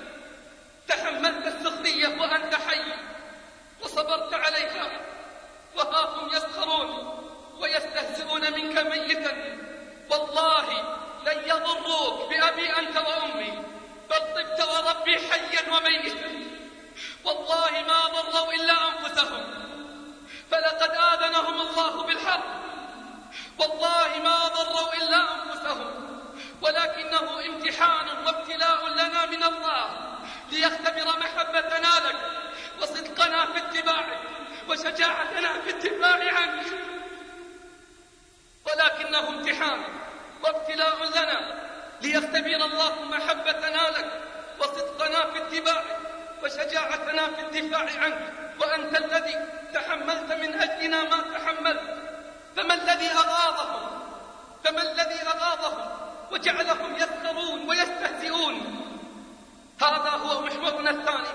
والله ما ضروا إلا أنفسهم، ولكنه امتحان وابتلاء لنا من الله ليختبر محبتنا لك وصدقنا في اتباعك وشجاعتنا في الدفاع عنك، ولكنه امتحان وابتلاء لنا ليختبر الله محبتنا لك وصدقنا في اتباعك وشجاعتنا في الدفاع عنك، وأنت الذي تحملت من أجلنا ما تحملت. فما الذي أغاظهم فما الذي أغاظهم وجعلهم يسخرون ويستهزئون؟ هذا هو محورنا الثاني.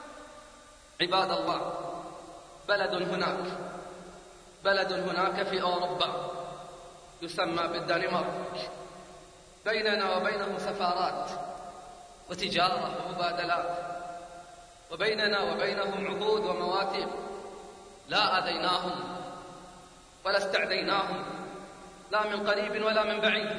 عباد الله، بلد هناك بلد هناك في أوروبا يسمى بالدنمارك، بيننا وبينهم سفارات وتجارة ومبادلات، وبيننا وبينهم عهود ومواثيق. لا أذيناهم ولا استعديناهم، لا من قريب ولا من بعيد،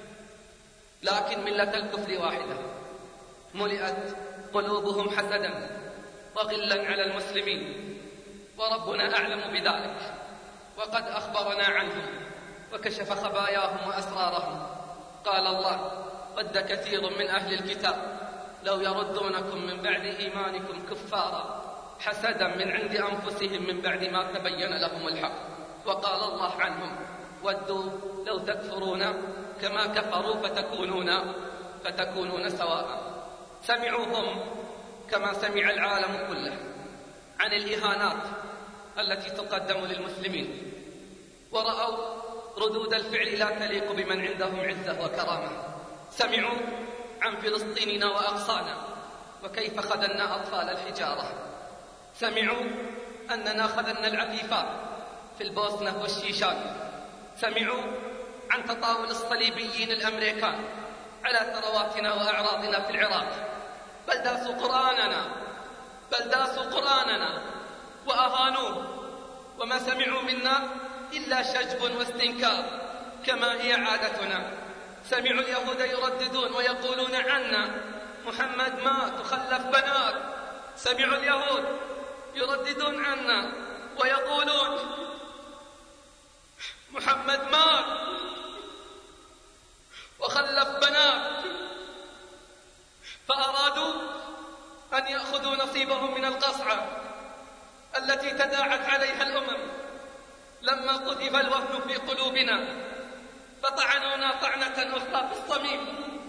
لكن ملة الكفر واحدة، ملئت قلوبهم حسدا وغلا على المسلمين، وربنا أعلم بذلك، وقد أخبرنا عنهم وكشف خباياهم وأسرارهم. قال الله: ود كثير من أهل الكتاب لو يردونكم من بعد إيمانكم كفارا حسدا من عند أنفسهم من بعد ما تبين لهم الحق. وقال الله عنهم: ودوا لو تكفرون كما كفروا فتكونون فتكونون سواء. سمعوهم كما سمع العالم كله عن الإهانات التي تقدم للمسلمين، ورأوا ردود الفعل لا تليق بمن عندهم عزة وكرامة. سمعوا عن فلسطيننا وأقصانا وكيف خذلنا أطفال الحجارة. سمعوا أننا خذلنا العفيفات في البوسنة والشيشان. سمعوا عن تطاول الصليبيين الأمريكان على ثرواتنا وأعراضنا في العراق. بل داسوا قرآننا بل داسوا قرآننا وأهانوه، وما سمعوا منا إلا شجب واستنكار كما هي عادتنا. سمعوا اليهود يرددون ويقولون عنا: محمد مات وخلف بنات. سمعوا اليهود يرددون عنا ويقولون: محمد مات وخلف بنات. فأرادوا أن يأخذوا نصيبهم من القصعة التي تداعت عليها الأمم لما قذف الوهن في قلوبنا، فطعنونا طعنة أخرى في الصميم.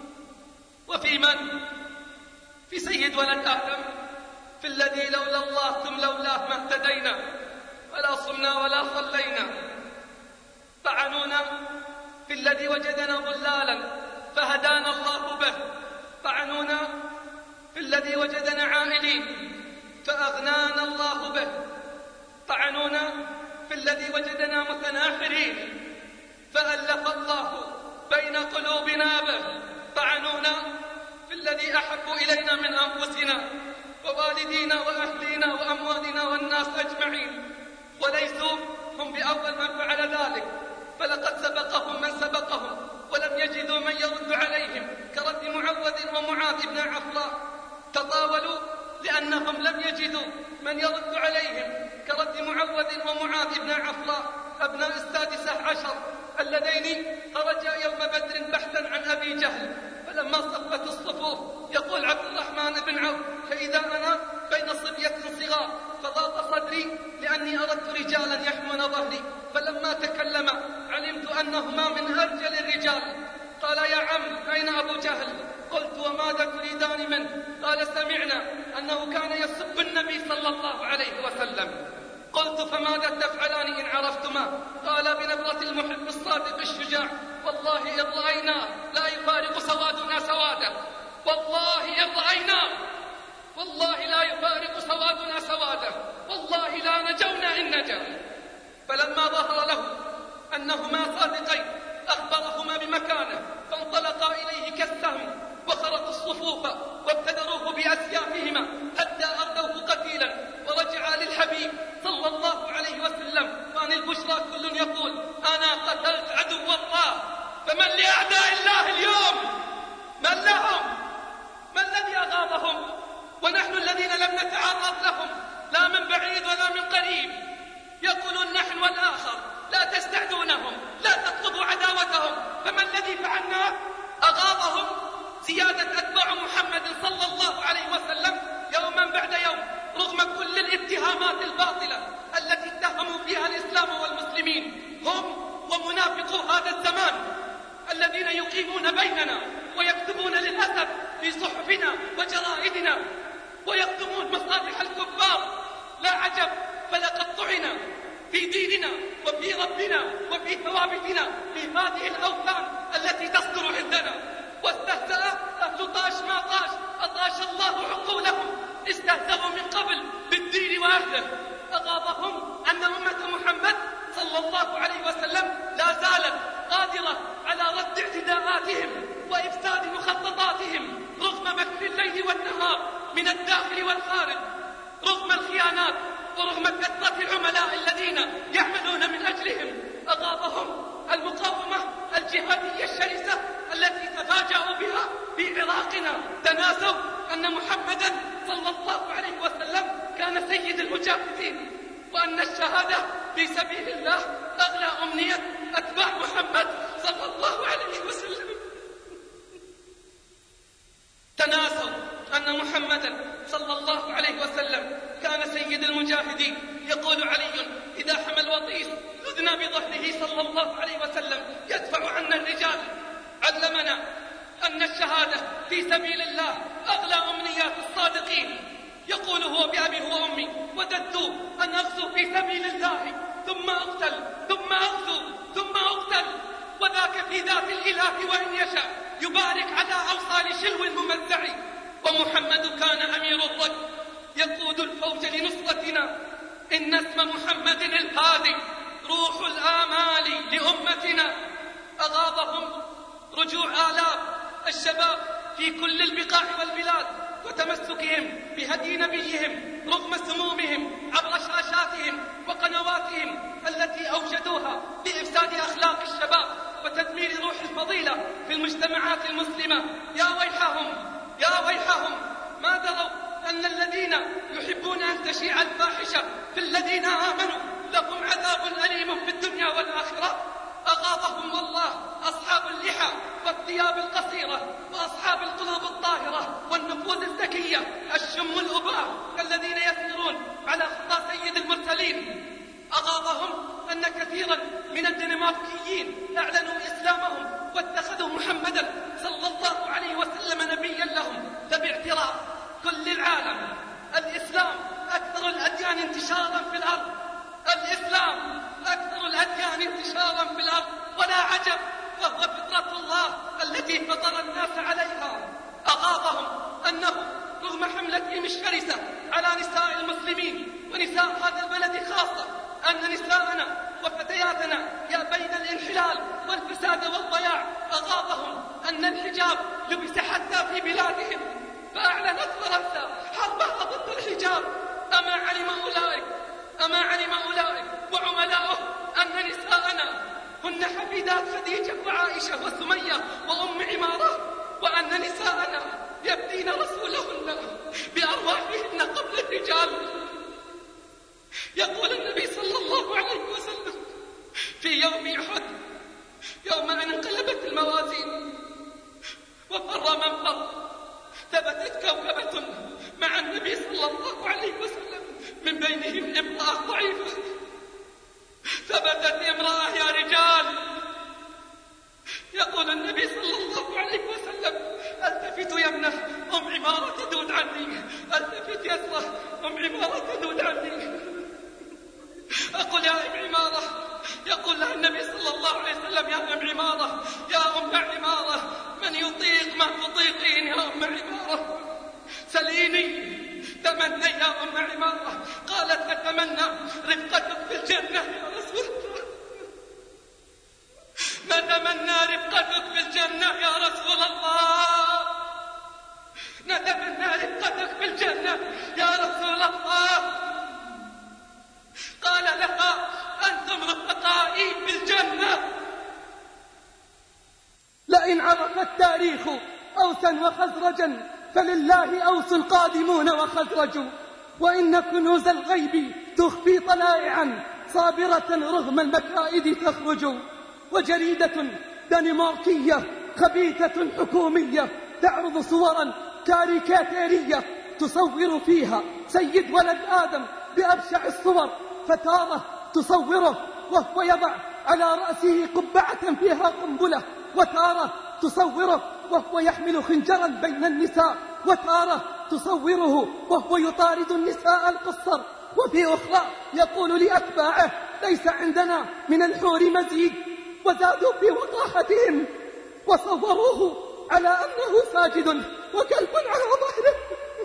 وفي من؟ في سيد ولد آدم، في الذي لولا الله ثم لولاه ما اهتدينا ولا صمنا ولا صلينا. طعنونا في الذي وجدنا ضلالا فهدانا الله به. طعنونا في الذي وجدنا عائلين فأغنانا الله به. طعنونا في الذي وجدنا متناحرين فألف الله بين قلوبنا به. طعنونا في الذي أحب إلينا من أنفسنا ووالدينا وأهلينا وأموالنا والناس أجمعين، وليسوا هم بأول من فعل ذلك، فلقد سبقهم من سبقهم ولم يجدوا من يرد عليهم كرد معوذ ومعاذ بن عفراء. تطاولوا لأنهم لم يجدوا من يرد عليهم كرد معوذ ومعاذ بن عفراء أبناء السادسة عشر اللذين خرجا يوم بدر بحثا عن أبي جهل. فلما صفت الصفوف يقول عبد الرحمن بن عوف: فإذا أنا بين صبية صغار فضاق صدري لأني أردت رجالا يحمون ظهري، فلما تكلم علمت أنهما من أرجل الرجال. قال: يا عم، أين أبو جهل؟ قلت: وماذا تريدان منه؟ قال: سمعنا أنه كان يسب النبي صلى الله عليه وسلم. قلت: فماذا تفعلان إن عرفتما؟ قال بنبرة المحب الصادق الشجاع: والله إن رأيناه لا يفارق سوادنا سواده. والله إن رأيناه والله لا يفارق سوادنا سواده. والله لا نجونا إن نجا. فلما ظهر له أنهما صادقين أخبرهما بمكانه، فانطلقا إليه كالسهم وخرقوا الصفوف وابتدروه بأسيافهما حتى أردوه قتيلا، ورجعا للحبيب صلى الله عليه وسلم وعن البشرى كل يقول: أنا قتلت عدو الله. فمن لأعداء الله اليوم؟ من لهم؟ ما الذي أغاظهم؟ ونحن الذين لم نتعرض لهم لا من بعيد ولا من قريب. يقولون نحن والآخر لا تستعدونهم، لا تطلبوا عداوتهم. فما الذي فعلناه؟ أغاظهم زيادة أتباع محمد صلى الله عليه وسلم يوما بعد يوم، رغم كل الاتهامات الباطلة التي اتهموا فيها الإسلام والمسلمين، هم ومنافقو هذا الزمان الذين يقيمون بيننا ويكتبون للأسف في صحفنا وجرائدنا ويخدمون مصالح الكفار. لا عجب، فلقد طعنا في ديننا وفي ربنا وفي ثوابتنا في هذه الأوثان التي تصدر عندنا. واستهزأ أهل طاش ما طاش أطاش الله عقولهم، استهزأوا من قبل بالدين وأهله. أغاظهم أن أمة محمد صلى الله عليه وسلم لا زالت قادرة على رد اعتداءاتهم وإفساد مخططاتهم رغم مكر الليل والنهار من الداخل والخارج، رغم الخيانات ورغم كثرة العملاء الذين يعملون من أجلهم. أغاظهم المقاومة الجهادية الشرسة التي تفاجأوا بها في عراقنا. تناسوا أن محمدا صلى الله عليه وسلم كان سيد المجاهدين، وأن الشهادة في سبيل الله أغلى أمنية أتباع محمد صلى الله عليه وسلم. تناسوا أن محمدا صلى الله عليه وسلم كان سيد المجاهدين. يقول علي: إذا حمى الوطيس خذنا بظهره صلى الله عليه وسلم يدفع عنا الرجال. علمنا أن الشهادة في سبيل الله أغلى أمنيات الصادقين. يقول هو بأبي وأمي: وددت أن أغزو في سبيل الله ثم أقتل ثم أغزو ثم أقتل، وذاك في ذات الإله وإن يشاء يبارك على أوصال شلو الممزع. ومحمد كان أمير الركب يقود الفوج لنصرتنا. إن اسم محمد الهادي روح الآمال لأمتنا. أغاظهم رجوع آلاف الشباب في كل البقاع والبلاد وتمسكهم بهدي نبيهم رغم سمومهم عبر شاشاتهم وقنواتهم التي أوجدوها لإفساد أخلاق الشباب وتدمير روح الفضيلة في المجتمعات المسلمة. يا ويحهم يا ويحهم، ما دروا أن الذين يحبون أن تشيع الفاحشة في الذين آمنوا لهم عذاب أليم في الدنيا والآخرة. أغاظهم والله أصحاب اللحى والثياب القصيرة وأصحاب القلوب الطاهرة والنفوذ الذكية الشم الأباء الذين يسيرون على خطى سيد المرسلين. أغاظهم أن كثيرا من الدنماركيين أعلنوا إسلامهم واتخذوا محمدا صلى الله عليه وسلم نبيا لهم. فباعتراف كل العالم الإسلام أكثر الأديان انتشارا في الأرض. الإسلام أكثر الأديان انتشارا في الأرض، ولا عجب، فهو فطرة الله التي فطر الناس عليها. أغاظهم أنه رغم حملتهم الشرسة على نساء المسلمين ونساء هذا البلد خاصة، أن نساءنا وفتياتنا يا بين الانحلال والفساد والضياع. أغاظهم أن الحجاب لبس حتى في بلادهم، فأعلنت فرنسا حربها ضد الحجاب. أما علم أولئك أما علم أولئك وعملاؤه أن نساءنا هن حفيدات خديجة وعائشة وسمية وأم عمارة، وأن نساءنا يبدين رسولهن بأرواحهن قبل الرجال. يقول النبي صلى الله عليه وسلم في يوم أحد، يوم أن انقلبت الموازين وفر من فر، ثبتت كوكبة مع النبي صلى الله عليه وسلم، من بينهم امرأة ضعيفة. ثبتت امرأة يا رجال. يقول النبي صلى الله عليه وسلم: التفت يا ابنة أم عمارة تدود عني، التفت يا اسرة أم عمارة تدود عني. أقول يا أم عمارة، يقول لها النبي صلى الله عليه وسلم: يا أم عمارة، يا أم عمارة، من يطيق ما تطيقين يا أم عمارة؟ سليني، تمنى يا أم عمارة. قالت: أتمنى رفقتك في الجنة يا رسول الله، نتمنى رفقتك في الجنة يا رسول الله، نتمنى رفقتك في الجنة يا رسول الله. قال لها: أنتم رفقائي في الجنة. لئن عرف التاريخ أوسا وخزرجا فلله أوس القادمون وخزرج، وإن كنوز الغيب تخفي طلائعا صابرة رغم المكائد تخرج. وجريدة دنماركية خبيثة حكومية تعرض صورا كاريكاتيرية تصور فيها سيد ولد آدم بأبشع الصور، فتارة تصوره وهو يضع على رأسه قبعة فيها قنبلة، وتارة تصوره وهو يحمل خنجرا بين النساء، وتارة تصوره وهو يطارد النساء القصر، وفي أخرى يقول لأتباعه ليس عندنا من الحور مزيد، وزادوا في وقاحتهم وصوروه على أنه ساجد وكلب على ظهره.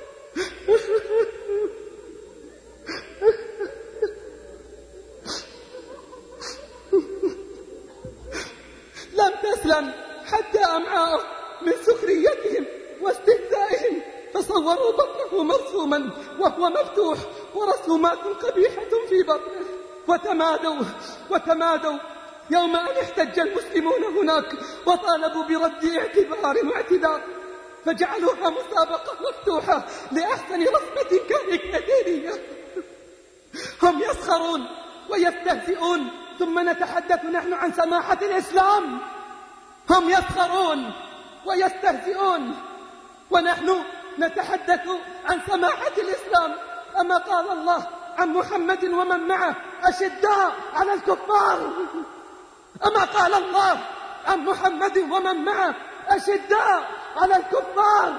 لم تسلم حتى أمعاءه من سخريتهم واستهزائهم، فصوروا بطنه مرسوما وهو مفتوح ورسومات قبيحة في بطنه، وتمادوا وتمادوا يوم أن احتج المسلمون هناك وطالبوا برد اعتبار واعتذار، فجعلوها مسابقة مفتوحة لأحسن رسمة كاريكاتيرية. هم يسخرون ويستهزئون ثم نتحدث نحن عن سماحة الإسلام. هم يسخرون ويستهزئون ونحن نتحدث عن سماحة الإسلام. أما قال الله عن محمد ومن معه أشداء على الكفار، أما قال الله عن محمد ومن معه أشداء على الكفار.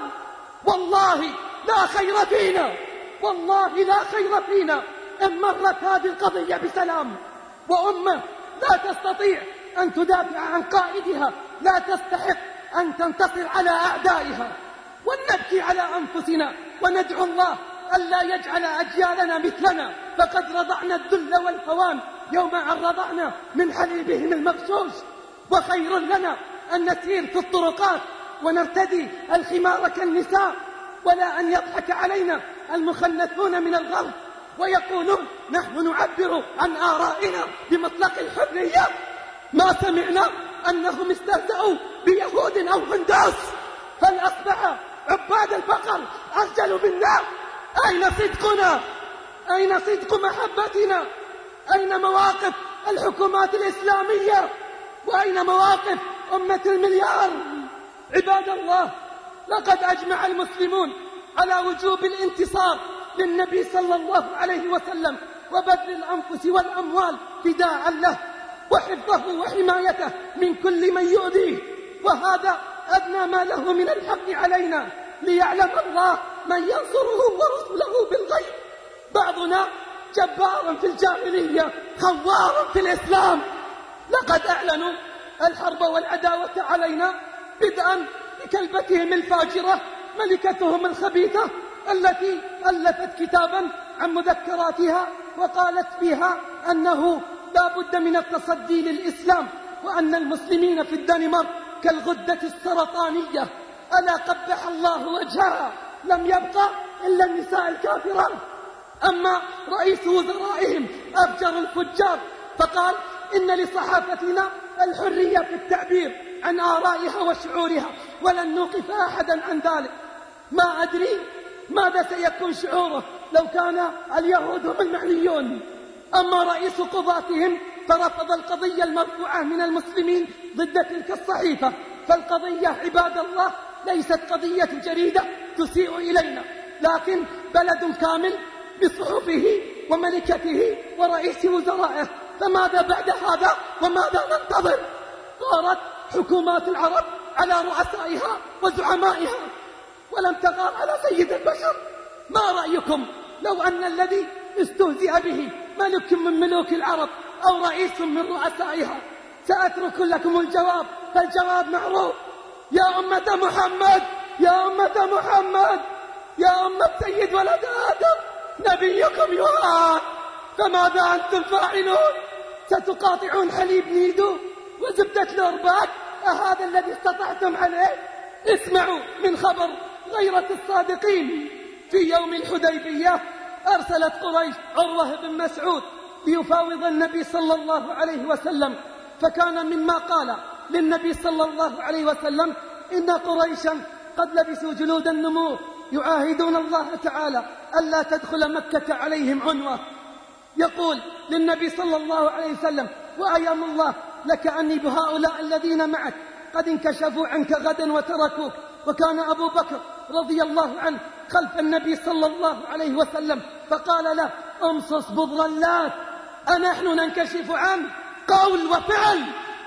والله لا خير فينا، والله لا خير فينا إن مرت هذه القضية بسلام. وأمة لا تستطيع أن تدافع عن قائدها لا تستحق أن تنتصر على أعدائها. ونبكي على أنفسنا وندعو الله ألا يجعل أجيالنا مثلنا، فقد رضعنا الذل والهوان يوم أن رضعنا من حليبهم المغشوش. وخير لنا أن نسير في الطرقات ونرتدي الخمار كالنساء، ولا أن يضحك علينا المخنثون من الغرب ويقولون نحن نعبر عن آرائنا بمطلق الحرية. ما سمعنا أنهم استهزأوا بيهود أو هندوس. هل أصبح عباد البقر أخجل منا؟ أين صدقنا؟ أين صدق محبتنا؟ أين مواقف الحكومات الإسلامية؟ وأين مواقف أمة المليار؟ عباد الله، لقد أجمع المسلمون على وجوب الانتصار للنبي صلى الله عليه وسلم وبذل الأنفس والأموال فداء له وحفظه وحمايته من كل من يؤذيه، وهذا أدنى ما له من الحق علينا، ليعلم الله من ينصره ورسله بالغيب. بعضنا جبار في الجاهلية خوار في الإسلام. لقد أعلنوا الحرب والعداوة علينا بدءا بكلبتهم الفاجرة ملكتهم الخبيثة التي ألفت كتابا عن مذكراتها وقالت فيها أنه لا بد من التصدي للإسلام، وأن المسلمين في الدنمارك كالغدة السرطانية. ألا قبح الله وجهها، لم يبقى إلا النساء الكافرات. أما رئيس وزرائهم أفجر الفجار فقال إن لصحافتنا الحرية في التعبير عن آرائها وشعورها ولن نوقف أحدا عن ذلك. ما أدري ماذا سيكون شعوره لو كان اليهود هم المعنيون. أما رئيس قضاتهم فرفض القضية المرفوعة من المسلمين ضد تلك الصحيفة. فالقضية عباد الله ليست قضية جريدة تسيء إلينا، لكن بلد كامل بصحفه وملكته ورئيس وزرائه. فماذا بعد هذا وماذا ننتظر؟ غارت حكومات العرب على رؤسائها وزعمائها ولم تغار على سيد البشر. ما رأيكم لو أن الذي استهزئ به ملك من ملوك العرب أو رئيس من رؤسائها؟ سأترك لكم الجواب، فالجواب معروف. يا أمة محمد، يا أمة محمد، يا أمة سيد ولد آدم، نبيكم يراد، فماذا أنتم فاعلون؟ ستقاطعون حليب نيدو وزبدة الأرباك؟ أهذا الذي استطعتم عليه؟ اسمعوا من خبر غيرة الصادقين. في يوم الحديبية أرسلت قريش عروة بن مسعود ليفاوض النبي صلى الله عليه وسلم، فكان مما قال للنبي صلى الله عليه وسلم إن قريشا قد لبسوا جلود النمور يعاهدون الله تعالى ألا تدخل مكة عليهم عنوة. يقول للنبي صلى الله عليه وسلم: وأيام الله لك أني بهؤلاء الذين معك قد انكشفوا عنك غدا وتركوك. وكان أبو بكر رضي الله عنه خلف النبي صلى الله عليه وسلم فقال له: امصص بضر اللات، أنحن ننكشف عنه؟ قول وفعل.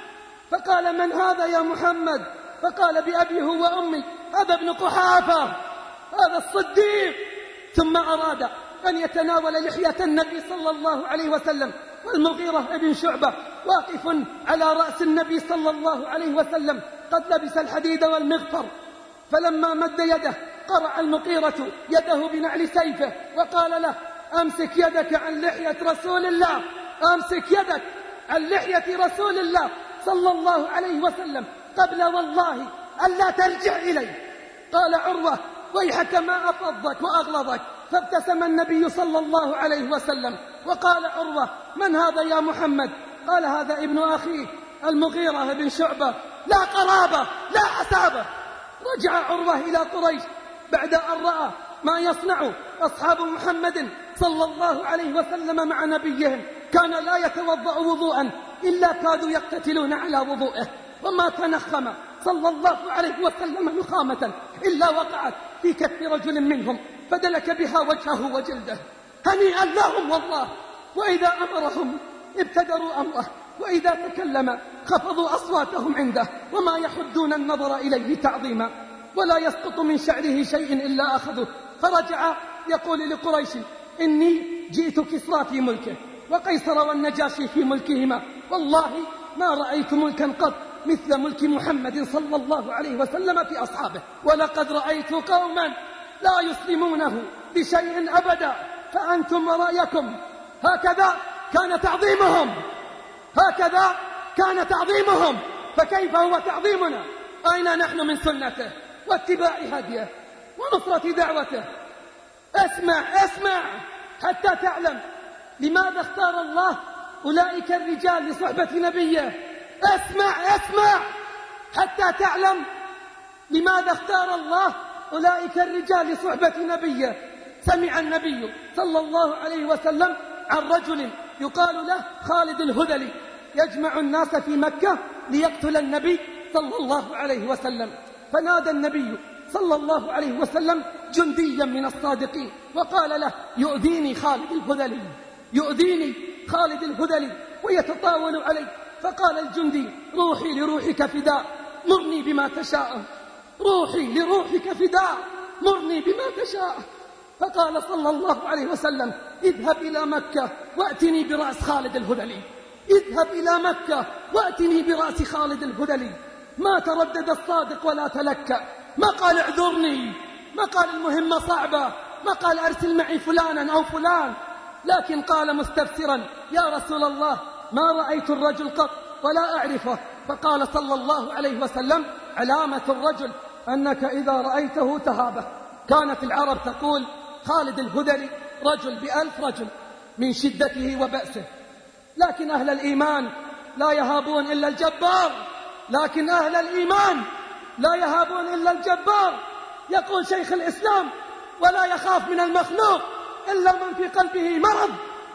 فقال: من هذا يا محمد؟ فقال: بأبيه وأمي هذا ابن قحافة، هذا الصديق. ثم أراد أن يتناول لحية النبي صلى الله عليه وسلم، والمغيرة بن شعبة واقف على رأس النبي صلى الله عليه وسلم قد لبس الحديد والمغفر، فلما مد يده قرع المغيرة يده بنعل سيفه وقال له: أمسك يدك عن لحية رسول الله، أمسك يدك عن لحية رسول الله صلى الله عليه وسلم قبل والله ألا ترجع إليه. قال عروة: ويحك ما أفضك وأغلظك. فابتسم النبي صلى الله عليه وسلم وقال عروة: من هذا يا محمد؟ قال: هذا ابن أخيه المغيرة بن شعبة، لا قرابة لا حسابة. رجع عروة إلى قريش بعد أن رأى ما يصنع أصحاب محمد صلى الله عليه وسلم مع نبيهم. كان لا يتوضأ وضوءا إلا كادوا يقتتلون على وضوءه، وما تنخم صلى الله عليه وسلم نخامة إلا وقعت في كف رجل منهم فدلك بها وجهه وجلده. هنيئا لهم والله. وإذا أمرهم ابتدروا أمره، وإذا تكلم خفضوا أصواتهم عنده، وما يحدون النظر إليه تعظيما، ولا يسقط من شعره شيء إلا أخذه. فرجع يقول لقريش: إني جئت كسرى في ملكه وقيصر والنجاشي في ملكهما، والله ما رأيت ملكا قط مثل ملك محمد صلى الله عليه وسلم في أصحابه، ولقد رأيت قوما لا يسلمونه بشيء أبدا، فأنتم ورأيكم. هكذا كان تعظيمهم، هكذا كان تعظيمهم، فكيف هو تعظيمنا؟ أين نحن من سنته واتباع هديه ونصرة دعوته؟ اسمع اسمع حتى تعلم لماذا اختار الله أولئك الرجال لصحبة نبيه. اسمع اسمع حتى تعلم لماذا اختار الله أولئك الرجال لصحبة نبيه. سمع النبي صلى الله عليه وسلم عن رجل يقال له خالد الهذلي يجمع الناس في مكة ليقتل النبي صلى الله عليه وسلم، فنادى النبي صلى الله عليه وسلم جنديا من الصادقين وقال له: يؤذيني خالد الهذلي، يؤذيني خالد الهذلي ويتطاول علي. فقال الجندي: روحي لروحك فداء، مرني بما تشاء، روحي لروحك فداء، مرني بما تشاء. فقال صلى الله عليه وسلم: اذهب إلى مكة وأتني برأس خالد الهذلي، اذهب إلى مكة وأتني برأس خالد الهذلي. ما تردد الصادق ولا تلكأ، ما قال اعذرني، ما قال المهمة صعبة، ما قال أرسل معي فلانا أو فلان، لكن قال مستفسرا: يا رسول الله ما رأيت الرجل قط ولا أعرفه. فقال صلى الله عليه وسلم: علامة الرجل أنك إذا رأيته تهابه. كانت العرب تقول: خالد الهذلي رجل بألف رجل من شدته وبأسه، لكن أهل الإيمان لا يهابون إلا الجبار، لكن أهل الإيمان لا يهابون إلا الجبار. يقول شيخ الإسلام: ولا يخاف من المخلوق إلا من في قلبه مرض.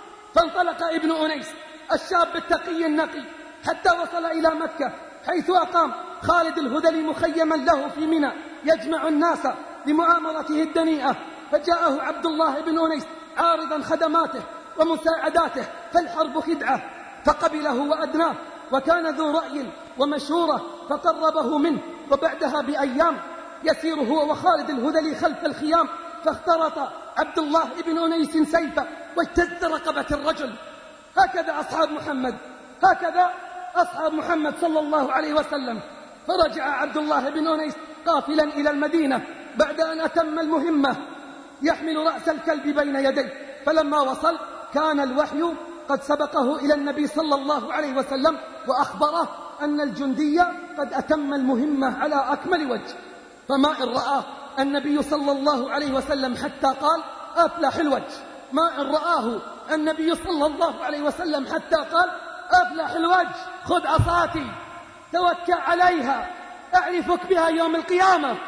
فانطلق ابن أنيس الشاب التقي النقي حتى وصل إلى مكة، حيث أقام خالد الهذلي مخيما له في منى يجمع الناس لمؤامرته الدنيئة. فجاءه عبد الله بن أنيس عارضا خدماته ومساعداته، فالحرب خدعة، فقبله وأدناه، وكان ذو رأي ومشورة فقربه منه. وبعدها بأيام يسير هو وخالد الهذلي خلف الخيام، فاخترط عبد الله بن أنيس سيفه واجتز رقبة الرجل. هكذا أصحاب محمد، هكذا أصحاب محمد صلى الله عليه وسلم. فرجع عبد الله بن أنيس قافلا إلى المدينة بعد أن أتم المهمة يحمل رأس الكلب بين يديه. فلما وصل كان الوحي قد سبقه إلى النبي صلى الله عليه وسلم وأخبره أن الجندي قد أتم المهمة على أكمل وجه. فما إن رآه النبي صلى الله عليه وسلم حتى قال: أفلح الوجه. ما إن رآه النبي صلى الله عليه وسلم حتى قال: أفلح الوجه، خذ عصاتي توكأ عليها أعرفك بها يوم القيامة،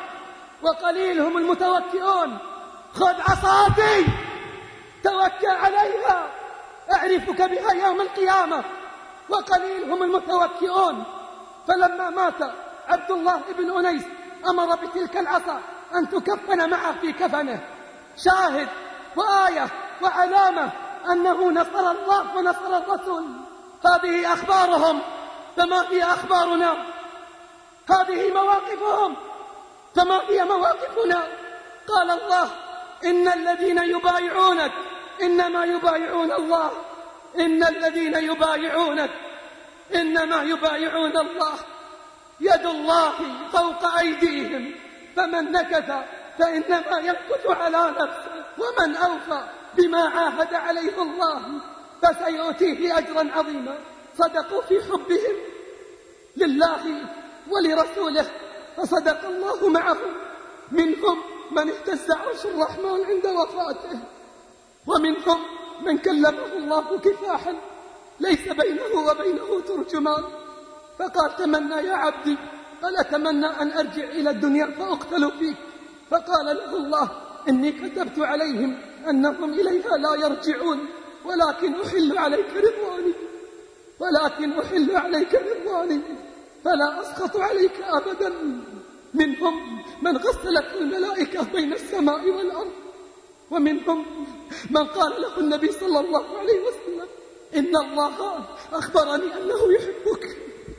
وقليل هم المتوكئون. خذ عصاتي توكأ عليها أعرفك بها يوم القيامة، وقليل هم المتوكئون. فلما مات عبد الله بن أنيس أمر بتلك العصا أن تكفن معه في كفنه، شاهد وآية وعلامة أنه نصر الله ونصر الرسول. هذه أخبارهم، فما هي أخبارنا؟ هذه مواقفهم، فما هي مواقفنا؟ قال الله: إن الذين يبايعونك إنما يبايعون الله، إن الذين يبايعونك إنما يبايعون الله، يد الله فوق أيديهم، فمن نكث فإنما ينكث على نفسه، ومن أوفى بما عاهد عليه الله فسيؤتيه أجرا عظيما. صدقوا في حبهم لله ولرسوله فصدق الله معهم. منهم من اهتز عرش الرحمن عند وفاته، ومنهم من كلمه الله كفاحا ليس بينه وبينه ترجمان، فقال: تمنى يا عبدي، قال: أتمنى أن أرجع إلى الدنيا فأقتل فيك. فقال له الله: إني كتبت عليهم أنهم إليها لا يرجعون، ولكن أحل عليك رضواني، ولكن أحل عليك رضواني فلا أسخط عليك أبدا. منهم من غسلت الملائكة بين السماء والأرض، ومنهم من قال له النبي صلى الله عليه وسلم: إن الله أخبرني أنه يحبك،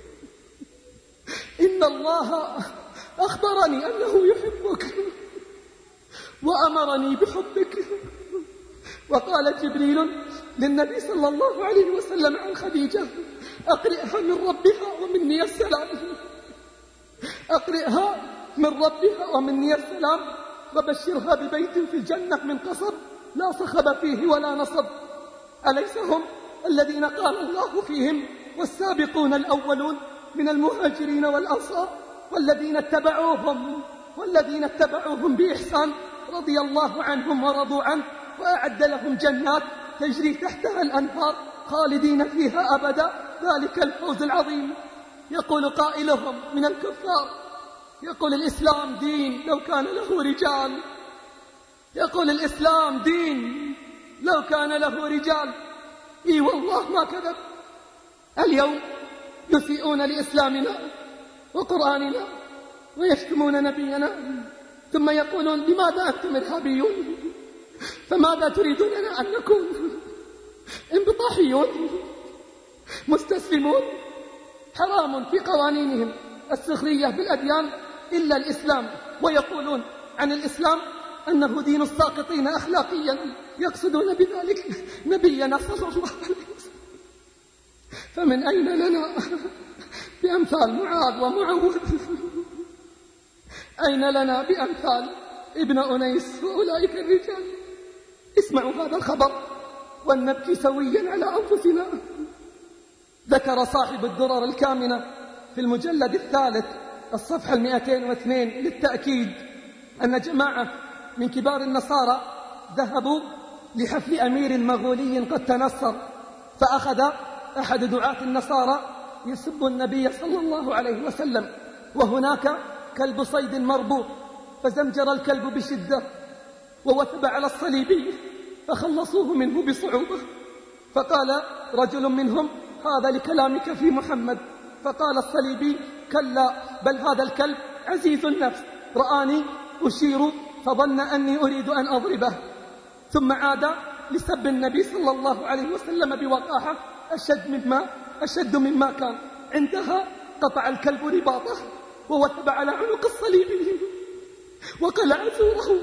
إن الله أخبرني أنه يحبك وأمرني بحبك. وقال جبريل للنبي صلى الله عليه وسلم عن خديجة: أقرئها من ربها ومني السلام، أقرئها من ربها ومني السلام، وبشرها ببيت في الجنة من قصب لا صخب فيه ولا نصب. أليس هم الذين قال الله فيهم: والسابقون الأولون من المهاجرين والأنصار والذين اتبعوهم والذين اتبعوهم بإحسان رضي الله عنهم ورضوا عنه وأعد لهم جنات تجري تحتها الأنهار خالدين فيها أبدا، ذلك الفوز العظيم. يقول قائلهم من الكفار: يقول الإسلام دين لو كان له رجال، يقول الإسلام دين لو كان له رجال. إي والله ما كذب. اليوم يسيئون لإسلامنا وقرآننا ويشتمون نبينا، ثم يقولون: لماذا أنتم إرهابيون؟ فماذا تريدوننا أن نكون؟ انبطاحيون مستسلمون. حرام في قوانينهم السخرية بالأديان إلا الإسلام، ويقولون عن الإسلام أنه دين الساقطين أخلاقيا، يقصدون بذلك نبينا صلى الله عليه وسلم. فمن أين لنا بأمثال معاذ ومعوذ؟ أين لنا بأمثال ابن أنيس وأولئك الرجال؟ اسمعوا هذا الخبر ولنبكي سويا على أنفسنا. ذكر صاحب الدرر الكامنة في المجلد الثالث الصفحة المئتين واثنين للتأكيد أن جماعة من كبار النصارى ذهبوا لحفل أمير مغولي قد تنصر، فأخذ أحد دعاة النصارى يسب النبي صلى الله عليه وسلم، وهناك كلب صيد مربوط، فزمجر الكلب بشدة ووثب على الصليبي فخلصوه منه بصعوبة. فقال رجل منهم: هذا لكلامك في محمد. فقال الصليبي: كلا، بل هذا الكلب عزيز النفس، رآني أشير فظن أني أريد أن أضربه. ثم عاد لسب النبي صلى الله عليه وسلم بوقاحة أشد مما, أشد مما كان. عندها قطع الكلب رباطه ووثب على عنق الصليبي وقلع زوره،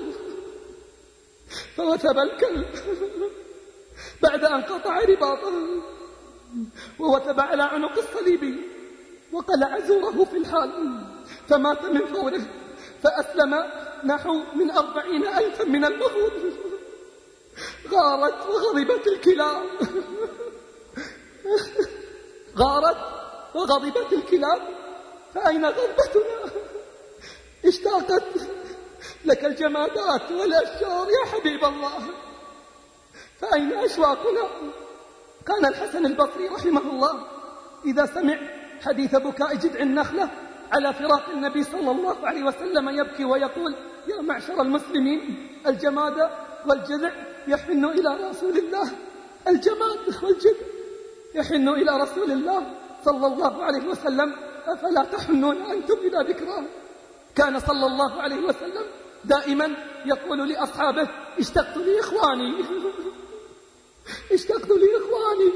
فوثب الكلب بعد أن قطع رباطه ووثب على عنق الصليبي وقلع زوره في الحال، فمات من فوره. فأسلم نحو من أربعين ألفا من المغول. غارت وغضبت الكلاب غارت وغضبت الكلاب فأين غضبتنا؟ اشتاقت لك الجمادات والأشجار يا حبيب الله، فأين أشواقنا؟ كان الحسن البصري رحمه الله إذا سمع حديث بكاء جذع النخلة على فراق النبي صلى الله عليه وسلم يبكي ويقول: يا معشر المسلمين، الجماد والجذع يحن إلى رسول الله، الجماد والجد يحن إلى رسول الله صلى الله عليه وسلم، أفلا تحنون أنتم إلى ذكراه؟ كان صلى الله عليه وسلم دائما يقول لأصحابه: اشتقت لإخواني اشتقت لإخواني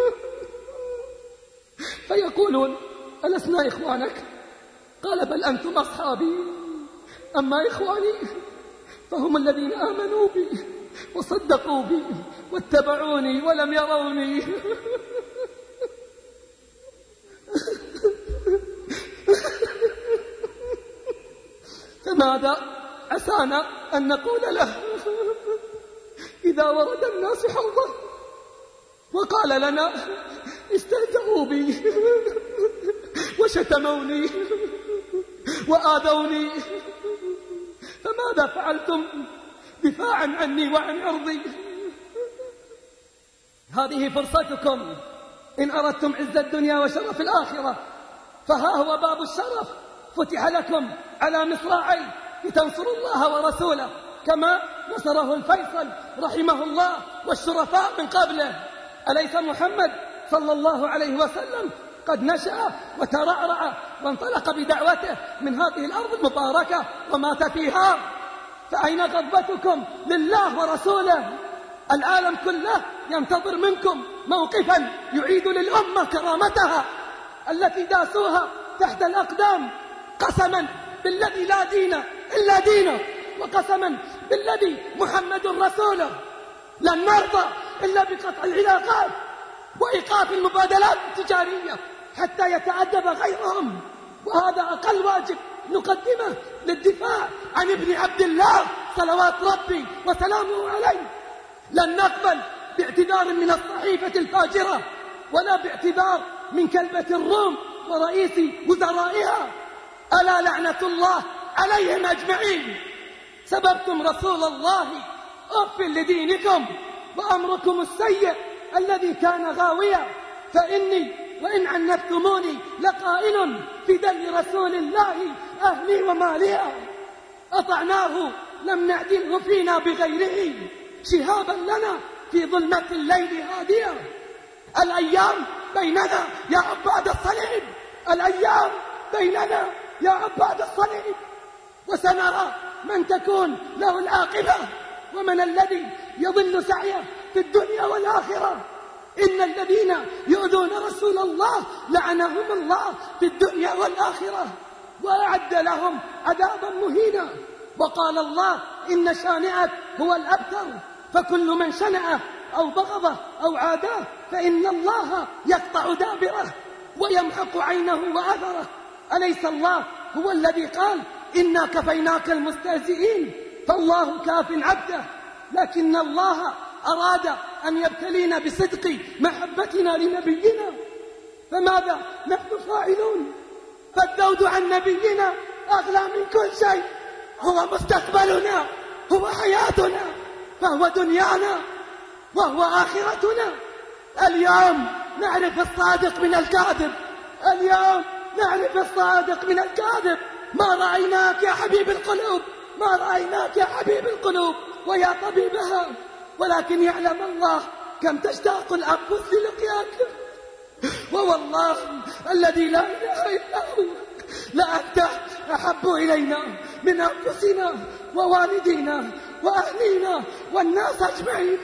فيقولون: ألسنا إخوانك؟ قال: بل أنتم أصحابي، أما إخواني فهم الذين آمنوا بي وصدقوا بي واتبعوني ولم يروني. فماذا عسانا أن نقول له إذا ورد الناس حوضه وقال لنا: استهزأوا بي وشتموني وآذوني، فماذا فعلتم دفاعا عني وعن عرضي؟ هذه فرصتكم إن أردتم عز الدنيا وشرف الآخرة، فها هو باب الشرف فتح لكم على مصراعي لتنصروا الله ورسوله كما نصره الفيصل رحمه الله والشرفاء من قبله. أليس محمد صلى الله عليه وسلم قد نشأ وترعرع وانطلق بدعوته من هذه الأرض المباركة ومات فيها؟ فأين غضبتكم لله ورسوله؟ العالم كله ينتظر منكم موقفا يعيد للأمة كرامتها التي داسوها تحت الأقدام، قسما بالذي لا دين إلا دينه، وقسما بالذي محمد رسوله لن نرضى إلا بقطع العلاقات وإيقاف المبادلات التجارية حتى يتأدب غيرهم، وهذا أقل واجب نقدمه للدفاع عن ابن عبد الله صلوات ربي وسلامه عليه. لن نقبل باعتذار من الصحيفة الفاجرة ولا باعتذار من كلبة الروم ورئيس وزرائها، ألا لعنة الله عليهم أجمعين. سببتم رسول الله، أف لدينكم وأمركم السيء الذي كان غاويا، فإني وإن عنفتموني لقائل في دل رسول الله أهلي وماليا. أطعناه لم نعدله فينا بغيره، شهابا لنا في ظلمة الليل هاديا. الأيام بيننا يا عباد الصليب، الأيام بيننا يا عباد الصليب، وسنرى من تكون له العاقبة ومن الذي يضل سعيه في الدنيا والآخرة. إن الذين يؤذون رسول الله لعنهم الله في الدنيا والآخرة وأعد لهم عذابا مهينا. وقال الله: إن شانئك هو الأبتر، فكل من شنعه أو بغضه أو عاداه فإن الله يقطع دابره ويمحق عينه وأثره. أليس الله هو الذي قال: إنا كفيناك المستهزئين؟ فالله كاف عبده، لكن الله أراد أن يبتلينا بصدق محبتنا لنبينا، فماذا نحن فاعلون؟ فالذود عن نبينا أغلى من كل شيء، هو مستقبلنا، هو حياتنا، فهو دنيانا وهو آخرتنا. اليوم نعرف الصادق من الكاذب، اليوم نعرف الصادق من الكاذب. ما رأيناك يا حبيب القلوب، ما رأيناك يا حبيب القلوب ويا طبيبها، ولكن يعلم الله كم تشتاق الأنفس للقياك. ووالله الذي لا إله إلا هو لأنت أحب إلينا من أنفسنا ووالدينا وأهلينا والناس أجمعين.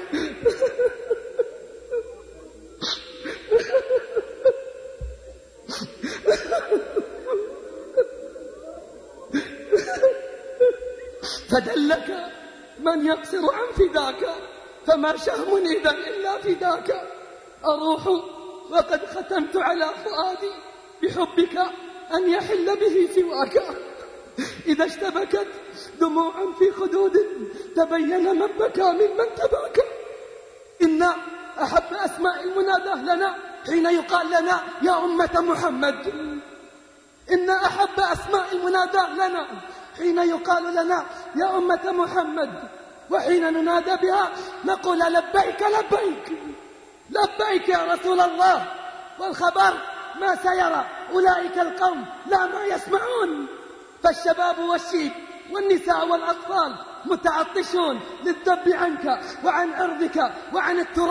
فدلك من يقصر عن فداك، فما شهم إذا إلا فداك. أروح وقد ختمت على فؤادي بحبك أن يحل به سواك. إذا اشتبكت دموع في خدود تبين من بكى ممن تباكى. إن أحب أسماء المناداه لنا حين يقال لنا يا أمة محمد، إن أحب أسماء المناداه لنا حين يقال لنا يا أمة محمد، وحين ننادى بها نقول لبيك لبيك لبيك يا رسول الله. والخبر ما سيرى أولئك القوم لا ما يسمعون، فالشباب والشيب والنساء والأطفال متعطشون للذب عنك وعن عرضك وعن التراب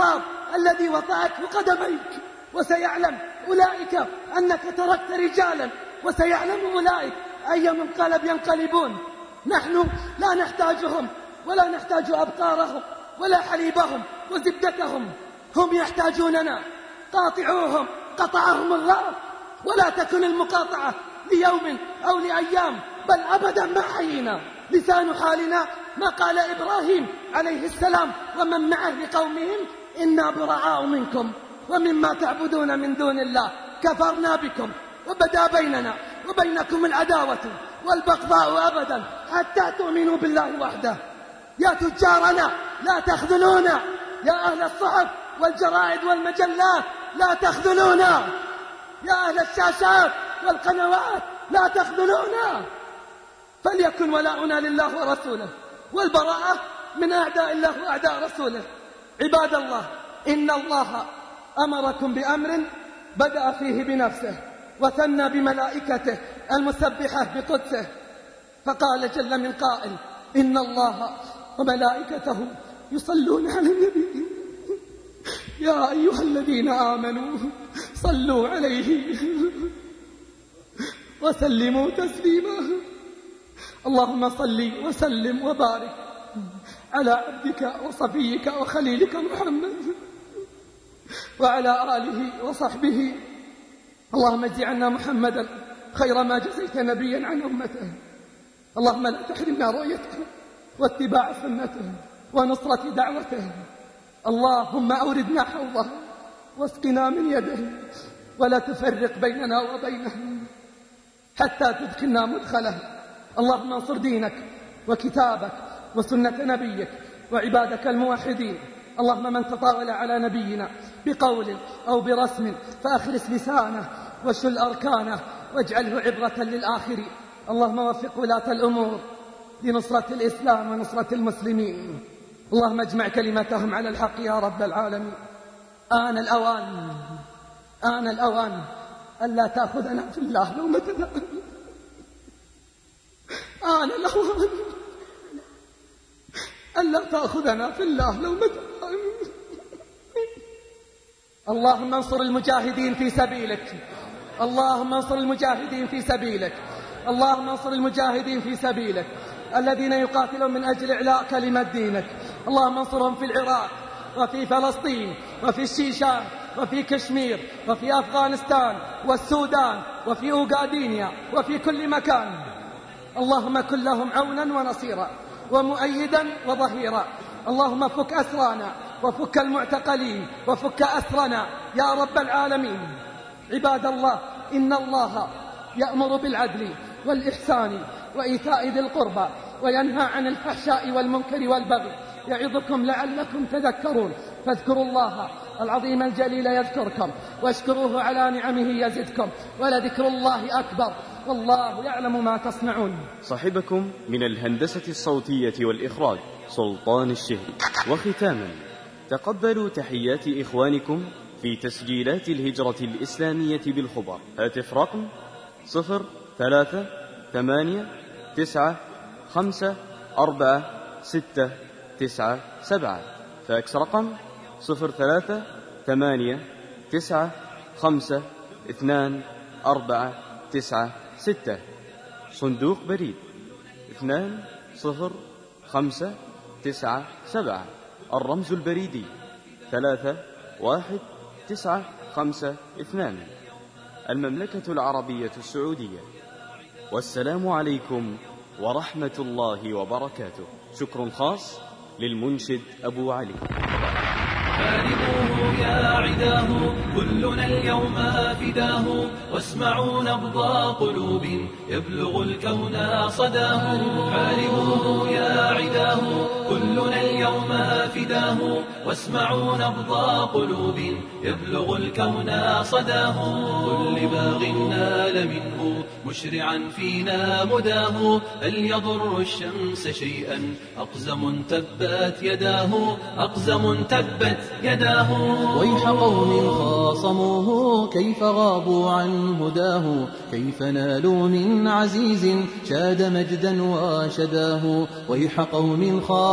الذي وطأته قدميك، وسيعلم أولئك أنك تركت رجالا، وسيعلم أولئك أي منقلب ينقلبون. نحن لا نحتاجهم ولا نحتاج أبقارهم ولا حليبهم وزبدتهم، هم يحتاجوننا. قاطعوهم قطعهم الله، ولا تكن المقاطعة ليوم أو لأيام بل أبدا ما حيينا. لسان حالنا ما قال إبراهيم عليه السلام ومن معه لقومهم إنا براء منكم ومما تعبدون من دون الله كفرنا بكم وبدا بيننا وبينكم العداوة والبغضاء أبدا حتى تؤمنوا بالله وحده. يا تجارنا لا تخذلونا، يا أهل الصحف والجرائد والمجلات لا تخذلونا، يا أهل الشاشات والقنوات لا تخذلونا. فليكن ولاؤنا لله ورسوله والبراءة من أعداء الله وأعداء رسوله. عباد الله، إن الله أمركم بأمر بدأ فيه بنفسه وثنى بملائكته المسبحة بقدسه، فقال جل من قائل: إن الله وملائكته يصلون على النبي يا أيها الذين آمنوا صلوا عليه وسلموا تسليما. اللهم صل وسلم وبارك على عبدك وصفيك وخليلك محمد وعلى آله وصحبه. اللهم اجز عنا محمدا خير ما جزيت نبيا عن أمته. اللهم لا تحرمنا رؤيته واتباع سنته ونصرة دعوته. اللهم أوردنا حوضه واسقنا من يده ولا تفرق بيننا وبينه حتى تدخلنا مدخله. اللهم انصر دينك وكتابك وسنة نبيك وعبادك الموحدين. اللهم من تطاول على نبينا بقول أو برسم فأخرس لسانه وشل أركانه واجعله عبرة للآخرين. اللهم وفق ولاة الأمور لنصرة الإسلام ونصرة المسلمين. اللهم اجمع كلمتهم على الحق يا رب العالمين. آن الأوان آن الأوان ألا تأخذنا في الله لومة لائم. آن الأوان ألا تأخذنا في الله لومة لائم. اللهم انصر المجاهدين في سبيلك، اللهم انصر المجاهدين في سبيلك، اللهم انصر المجاهدين في سبيلك الذين يقاتلون من أجل إعلاء كلمة دينك. اللهم انصرهم في العراق وفي فلسطين وفي الشيشان وفي كشمير وفي أفغانستان والسودان وفي أوغادينيا وفي كل مكان. اللهم كن لهم عونا ونصيرا ومؤيدا وظهيرا. اللهم فك أسرانا وفك المعتقلين وفك أسرنا يا رب العالمين. عباد الله، إن الله يأمر بالعدل والإحسان وإيتاء ذي القربى وينهى عن الفحشاء والمنكر والبغي يعظكم لعلكم تذكرون. فاذكروا الله العظيم الجليل يذكركم واشكروه على نعمه يزدكم ولذكر الله أكبر والله يعلم ما تصنعون. صاحبكم من الهندسة الصوتية والإخراج سلطان الشهري. وختاما، تقبلوا تحيات إخوانكم في تسجيلات الهجرة الإسلامية بالخبر. هاتف رقم صفر ثلاثة ثمانية تسعة خمسة أربعة ستة تسعة سبعة. فاكس رقم صفر ثلاثة ثمانية تسعة خمسة اثنان أربعة تسعة ستة. صندوق بريد اثنان صفر خمسة تسعة سبعة. الرمز البريدي ثلاثة واحد تسعة خمسة اثنان. المملكة العربية السعودية. والسلام عليكم ورحمة الله وبركاته. شكر خاص للمنشد أبو علي. حاربوه يا عداه كلنا اليوم فداه، واسمعوا نبض قلوب يبلغ الكون صداه. حاربوه يا عداه كلنا اليوم فداه، واسمعوا نبض قلوب يبلغ الكون صداه. كل باغ نال منه مشرعا فينا مداه، هل يضر الشمس شيئا أقزم تبت يداه، أقزم تبت يداه. ويح قوم خاصموه كيف غابوا عن هداه، كيف نالوا من عزيز شاد مجدا وشداه. ويح قوم خاصموه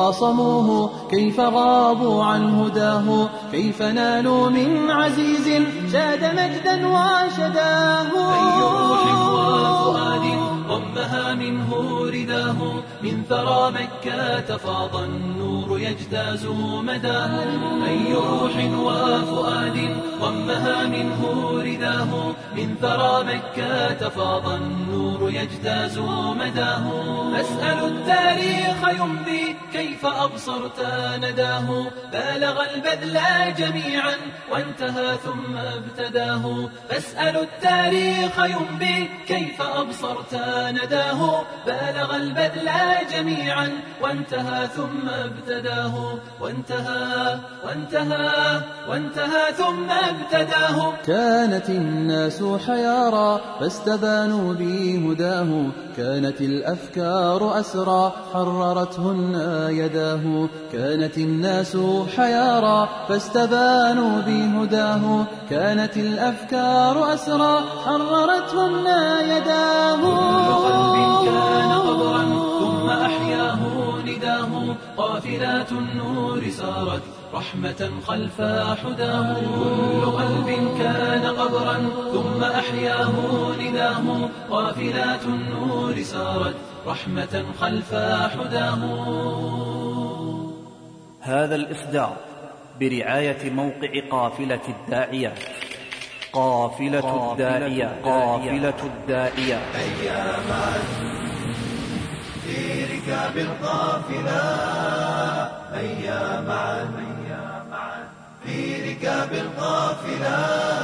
خاصموه كيف غابوا عن هداه كيف نالوا من عزيز شاد مجدا وشداه أي روح وفؤاد ضمها منه رداه من ثرى مكة فاض النور يجتاز مداه أي روح وفؤاد ضمها منه رداه من ثرى مكة فاض النور يجتاز مداه أسأل التاريخ يمضي كيف أبصرت نداه بالغ البذل جميعا وانتهى ثم ابتداه أسأل التاريخ يمضي كيف أبصرت نداه بالغ البذل جميعا وانتهى ثم ابتداه وانتهى وانتهى وانتهى ثم ابتداه كانت الناس حيارى فاستبانوا بهداه كانت الأفكار أسرى حررتهن يداه كانت الناس حيارى فاستبانوا بهداه كانت الأفكار أسرى حررتهن يداه كل قلب كان قبرا ثم أحياه نداه قافلات النور سارت رحمة خلف حداه كل قلب كان قبرا ثم أحياه نداه قافلات النور سارت رحمة خلف حداه. هذا الإصدار برعاية موقع قافلة الداعيات. قافلة الداعيات قافلة الداعيات أياما في ركاب القافلة أياما في ركاب القافلة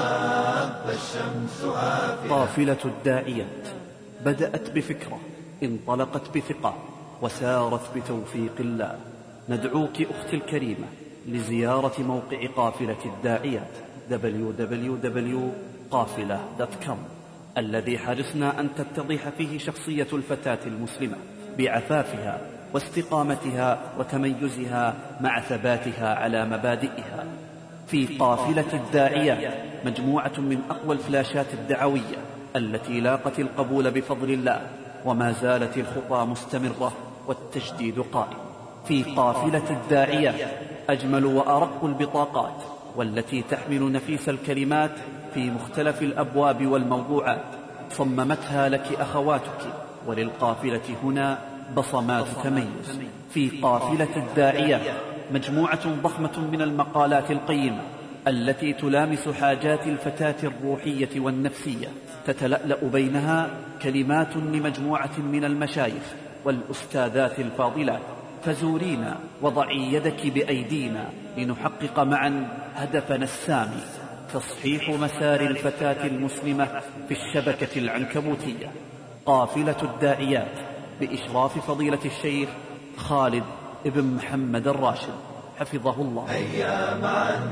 فالشمس آفلة. قافلة الداعيات بدأت بفكرة انطلقت بثقة وسارت بتوفيق الله. ندعوك أختي الكريمة لزيارة موقع قافلة الداعيات دبليو دبليو دبليو دوت قافلة دوت كوم الذي حرصنا أن تتضح فيه شخصية الفتاة المسلمة بعفافها واستقامتها وتميزها مع ثباتها على مبادئها. في قافلة الداعيات مجموعة من أقوى الفلاشات الدعوية التي لاقت القبول بفضل الله، وما زالت الخطى مستمرة والتجديد قائم. في قافلة الداعيات أجمل وأرق البطاقات والتي تحمل نفيس الكلمات في مختلف الأبواب والموضوعات، صممتها لك أخواتك، وللقافلة هنا بصمات تميز. في قافلة الداعيات مجموعة ضخمة من المقالات القيمة التي تلامس حاجات الفتاة الروحية والنفسية، تتلألأ بينها كلمات لمجموعة من المشايخ والأستاذات الفاضلات. فزورينا وضعي يدك بأيدينا لنحقق معا هدفنا السامي، تصحيح مسار الفتاة المسلمة في الشبكة العنكبوتية. قافلة الداعيات بإشراف فضيلة الشيخ خالد ابن محمد الراشد حفظه الله. هيا معا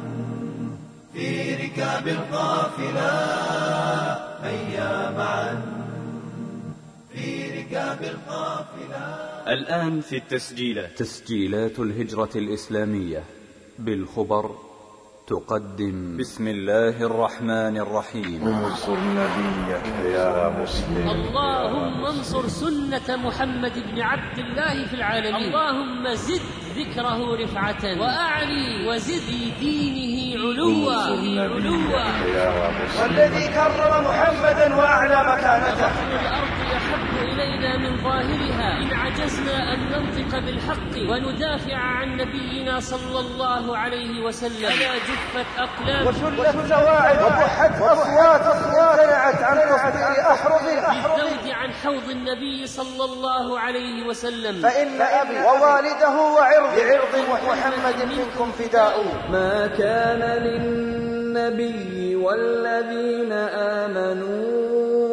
في ركاب القافلة هيا معا في ركاب القافلة. الآن في التسجيلات تسجيلات الهجرة الإسلامية بالخبر تقدم بسم الله الرحمن الرحيم. انصر نبيك يا مسلم. اللهم انصر سنة محمد بن عبد الله في العالمين. اللهم زد ذكره رفعة وأعلي وزد في دينه علوا علوا. والذي كرم محمدا وأعلى مكانته. الأرض أحب إلينا من ظاهرها إن عجزنا أن ننطق بالحق وندافع عن نبينا صلى الله عليه وسلم. ألا جفت أقلام وشلت سواعد وبحت أصوات امتنعت عن تصدير أحرف بالذود عن حوض النبي صلى الله عليه وسلم. فإن أبي ووالده وعرض بعرض محمد منكم فداء. ما كان للنبي والذين آمنوا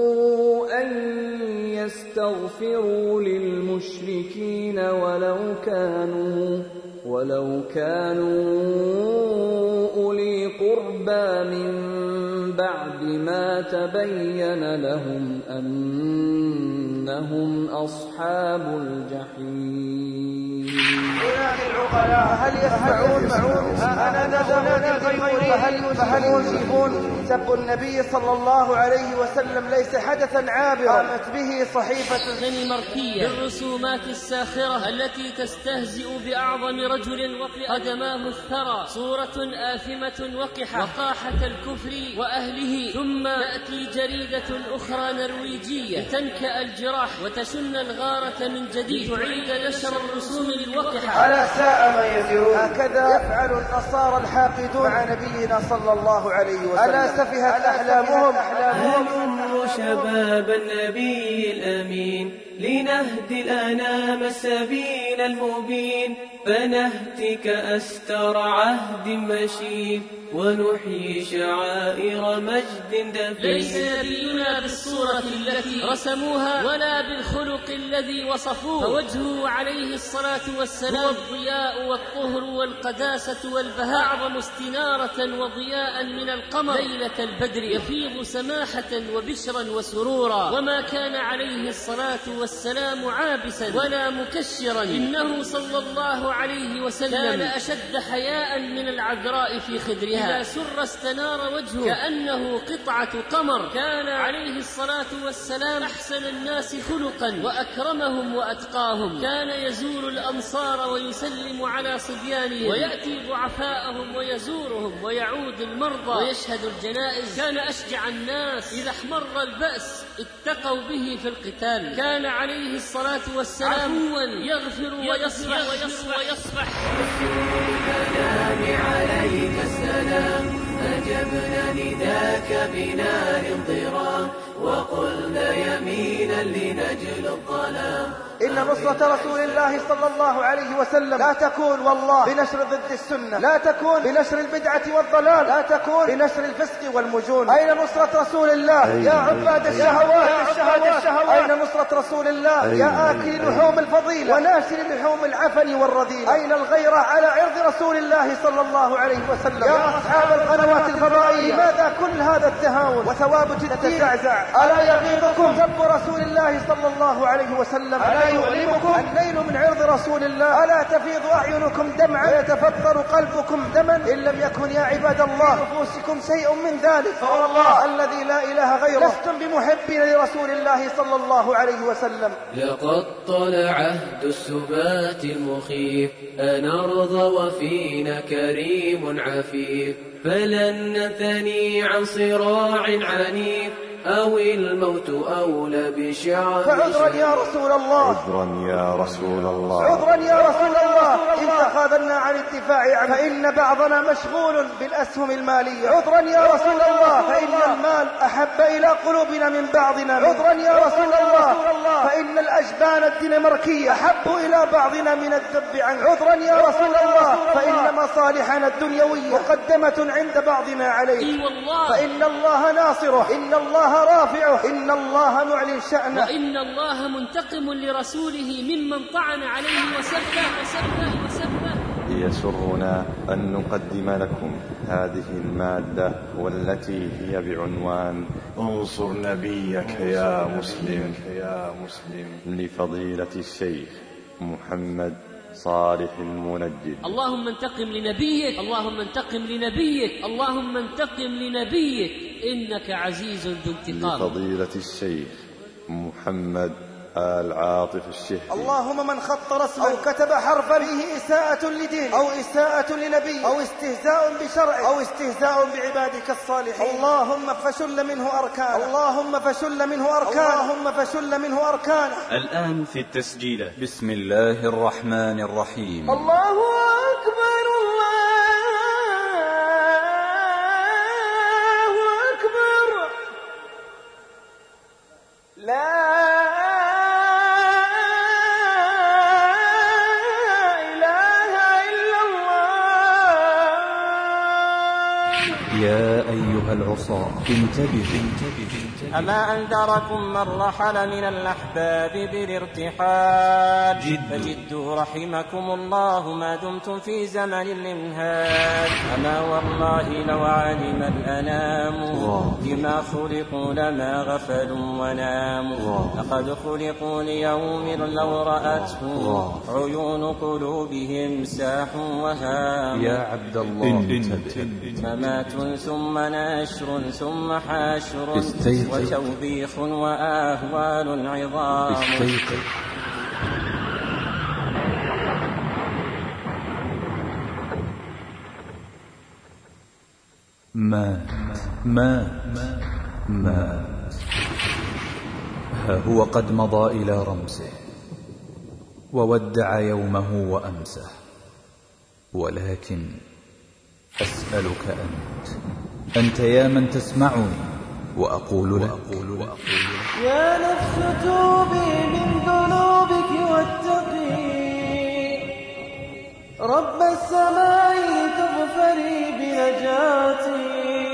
أن يستغفروا للمشركين ولو كانوا ولو كانوا أولي قربى من بعد ما تبين لهم أنهم أصحاب الجحيم. هل يسمعون معون؟ أنا نزل فهل فهل يجيبون سب النبي صلى الله عليه وسلم ليس حدثا عابرا قامت به صحيفة دنماركية بالرسومات الساخرة التي تستهزئ بأعظم رجل وطئ قدماه الثرى، صورة آثمة وقحة وقاحة الكفر وأهله. ثم تأتي جريدة أخرى نرويجية لتنكأ الجراح وتشن الغارة من جديد، تعيد نشر الرسوم الوقحة. على ساء ما يزرون. هكذا يفعل النصارى الحاقدون مع نبينا صلى الله عليه وسلم. ألا سفهت أحلامهم هلموا شباب النبي الأمين لنهدي الأنام السبيل المبين، فنهتك أستر عهد مشين ونحيي شعائر مجد دفين. ليس نبينا بالصورة التي رسموها ولا بالخلق الذي وصفوه، فوجهه عليه الصلاة والسلام هو الضياء والطهر والقداسة والبهاء، أعظم استنارة وضياء من القمر ليلة البدر، يفيض سماحة وبشرا وسرورا. وما كان عليه الصلاة والسلام عابسا ولا مكشرا، إنه صلى الله عليه وسلم كان أشد حياء من العذراء في خدرها، إذا سر استنار وجهه كأنه قطعة قمر. كان عليه الصلاة والسلام أحسن الناس خلقا وأكرمهم وأتقاهم، كان يزور الأنصار ويسلم على صبيانهم، ويأتي ضعفاءهم ويزورهم، ويعود المرضى ويشهد الجنائز. كان أشجع الناس، إذا احمر البأس اتقوا به في القتال. كان عليه الصلاة والسلام عفوا يغفر ويصفح ويصفح ويصفح. الكلام عليك السلام، أجبنا نداك بنا انضرام، وقلنا يمينا لنجل الظلام. إن نصرة رسول الله صلى الله عليه وسلم لا تكون والله بنشر ضد السنة، لا تكون بنشر البدعة والضلال، لا تكون بنشر الفسق والمجون. أين نصرة رسول الله يا عباد الشهوات الشهوات؟ أين نصرة رسول الله يا آكل لحوم الفضيلة وناشر لحوم العفن والرذيلة؟ أين الغيرة على عرض رسول الله صلى الله عليه وسلم يا أصحاب القنوات الفضائية؟ لماذا كل هذا التهاون وثوابت تتزعزع؟ ألا يغيظكم سب رسول الله صلى الله عليه وسلم؟ ألا يؤلمكم الليل من عرض رسول الله؟ ألا تفيض أعينكم دمعا ويتفطر قلبكم دما إن لم يكن يا عباد الله نفوسكم شيء من ذلك؟ فوالله الذي لا إله غيره لستم بمحبين لرسول الله صلى الله عليه وسلم. لقد طلع عهد السبات المخيف، أنرضى وفينا كريم عفيف، فلن نثني عن صراع عنيف، أو الموت أولى بشعب. فعذرا يا رسول الله، عذرا يا رسول الله، عذرا يا رسول الله إن تخاذلنا عن الدفاع عنه، فإن بعضنا مشغول بالأسهم المالية. عذرا يا رسول الله فإن المال أحب إلى قلوبنا من بعضنا. عذرا يا رسول الله فإن الأجبان الدنماركية أحب إلى بعضنا من الذب عنه. عذرا يا رسول الله فإن مصالحنا الدنيوية مقدمة عند بعضنا عليه، فإن الله ناصره، إن الله رافعه، إن الله معلن شأنه، وإن الله منتقم لرسوله ممن طعن عليه وسبه وسبه وسبه. يسرنا أن نقدم لكم هذه المادة والتي هي بعنوان انصر نبيك يا مسلم، يا مسلم لفضيلة الشيخ محمد صالح المنجد. اللهم انتقم لنبيك، اللهم انتقم لنبيك، اللهم انتقم لنبيك، إنك عزيز ذو انتقام. لفضيلة الشيخ محمد آل عاطف الشهري. اللهم من خط رسما أو كتب حرفا فيه إساءة لدين أو إساءة لنبي أو استهزاء بشرع أو استهزاء بعبادك الصالحين، اللهم فشل منه أركانه، اللهم فشل منه أركانه، اللهم فشل منه أركانه. الآن في التسجيل. بسم الله الرحمن الرحيم. الله أكبر، الله أكبر، لا يا أيها العصاة انتبهوا انتبهوا. أما أنذركم من رحل من الأحباب بالارتحال، فجدوا رحمكم الله ما دمتم في زمن الإمهال. أما والله لو علم الأنام بما خلقوا لما غفلوا وناموا لقد خلقوا ليوم لو رأته عيون قلوبهم ساح وهام يا عبد الله ممات ثم نشر ثم حاشر وتوبيخ وآهوال عظام مات مات مات ها هو قد مضى إلى رمسه وودع يومه وأمسه، ولكن أسألك أنت أنت يا من تسمعني وأقول لك يا نفس توبي من ذنوبك واتقي رب السماء تغفري بنجاتي.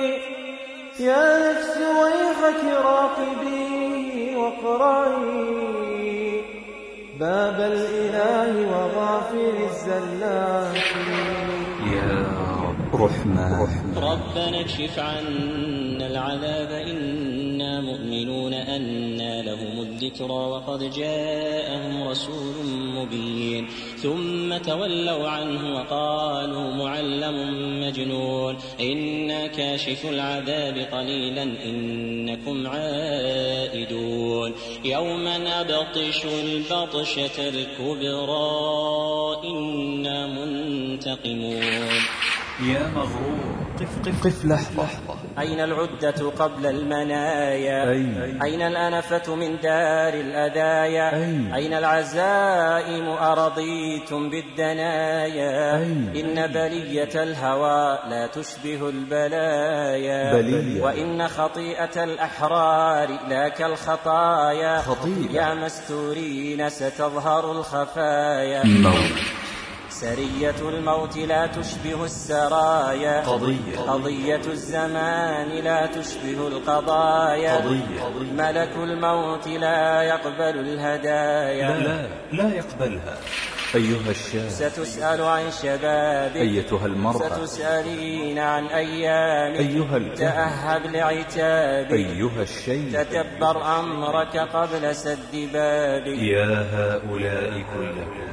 يا نفس ويحك راقبي واقرعي باب الإله وغافر الزلات. يا رب رحمن ربنا اكشف عنا العذاب إنا مؤمنون أنى لهم الذكرى وقد جاءهم رسول مبين ثم تولوا عنه وقالوا معلم مجنون إنا كاشف العذاب قليلا إنكم عائدون يوم نبطش البطشة الكبرى إنا منتقمون. يا مغرور قف قف قف لحظة. أين العدة قبل المنايا؟ أين, أين الأنفة من دار الأذايا؟ أين, أين العزائم أرضيتم بالدنايا؟ أين, إن بلية الهوى لا تشبه البلايا بلية. وإن خطيئة الأحرار لا كالخطايا خطيئة. يا مستورين ستظهر الخفايا موت. سرية الموت لا تشبه السرايا قضية. قضية الزمان لا تشبه القضايا قضية. ملك الموت لا يقبل الهدايا لا لا, لا يقبلها. أيها الشاب ستسأل عن شبابك أيتها المرأة ستسألين عن أيامك أيها الكهن تأهب لعتابك أيها الشيخ تدبر أمرك قبل سد بابك. يا هؤلاء كلكم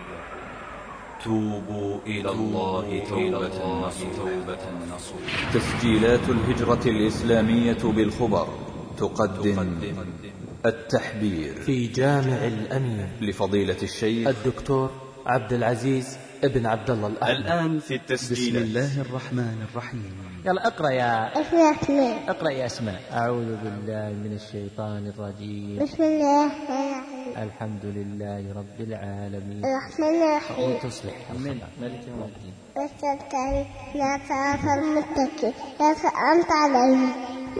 توبوا إلى الله توبة نصوحا. تسجيلات الهجرة الإسلامية بالخبر تقدم التحبير في جامع الأمين لفضيلة الشيخ الدكتور عبد العزيز ابن عبد الله الأحمد. الآن في التسجيل. بسم الله الرحمن الرحيم. يلا اقرأ يا أسماء. اقرأ يا أسماء. أعوذ بالله من الشيطان الرجيم. بسم الله الرحمن الرحيم. الحمد لله رب العالمين الرحمن الرحيم. وتصلح من ملك يوم الدين. والسلطان لا تعرف المتكي لا فأنت عليه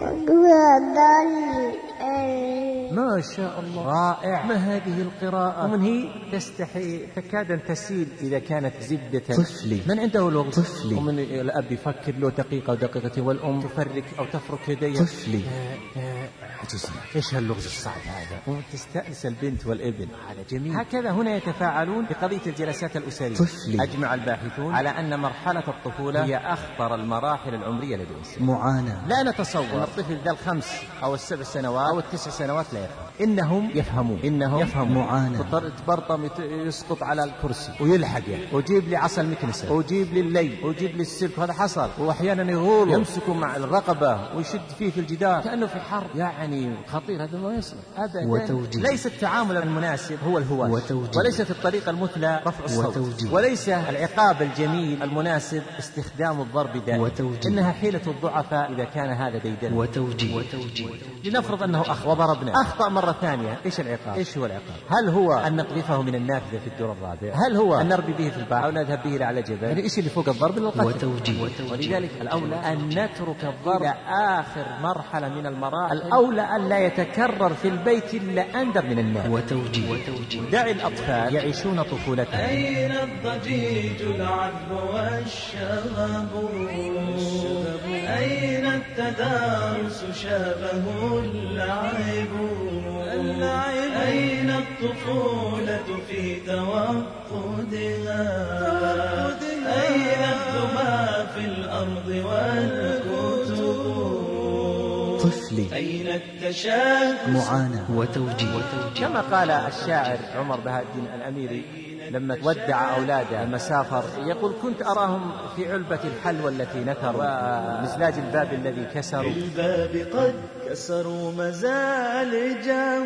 ما شاء الله رائع. ما هذه القراءة؟ ومن هي تستحي تكاد أن تسيل إذا كانت زبدة. طفلي من عنده الوقت طفلي. ومن الأب يفكر له دقيقة ودقيقتين والأم تفرك أو تفرك يديها. طفلي عجزنا. إيش هاللغز الصعب هذا؟ وتستأنس البنت والابن. هذا جميل. هكذا هنا يتفاعلون بقضية الجلسات الأسرية. طفلي. أجمع الباحثون على أن مرحلة الطفولة هي أخطر المراحل العمرية لدى الإنسان. معاناة. لا نتصور أن الطفل ذا الخمس أو السبع سنوات أو التسع سنوات لا يفهم. إنهم يفهمون. إنهم يفهمون. معاناة. تبرطم يسقط على الكرسي ويلحق يعني. وجيب لي عصا المكنسة وجيب لي الليل وجيب لي السلك. هذا حصل. وأحيانا يغول يمسكوا مع الرقبة ويشد فيه في الجدار كأنه في حرب يعني خطير. هذا ما يصلح. هذا وتوجيه. ليس التعامل المناسب هو الهواء وتوجيه. وليست الطريقة المثلى رفع الصوت وتوجيه. وليس العقاب الجميل المناسب استخدام الضرب دائما وتوجيه. إنها حيلة الضعفاء إذا كان هذا ديدن. وتوجيه. وتوجيه. لنفرض أنه أخ وضربنا أخطأ مرة ثانية. إيش العقاب؟ إيش هو العقاب؟ هل هو أن نقذفه من النافذة في الدور الرابع؟ هل هو أن نربي به في البحر أو نذهب به على جبل؟ يعني إيش اللي فوق الضرب للقتل؟ وتوجيه. ولذلك الأولى أن نترك الضرب إلى آخر مرحلة من المراحل. الأولى أن لا يتكرر في البيت إلا أندر من الناس. وتوجيه. دع الأطفال يعيشون طفولتهم. أين الضجيج العذب والشغب أين التدارس شابه اللعب أين الطفولة في توقدها أين الذباب في الأرض والكتب. طفلي أين التشاكس معاناة وتوجيه. كما قال الشاعر عمر بهاء الدين الأميري لما ودع أولاده لما سافر، يقول: كنت أراهم في علبة الحلوى التي نثروا ومزلاج الباب الذي كسروا. الباب قد كسروا مزالجه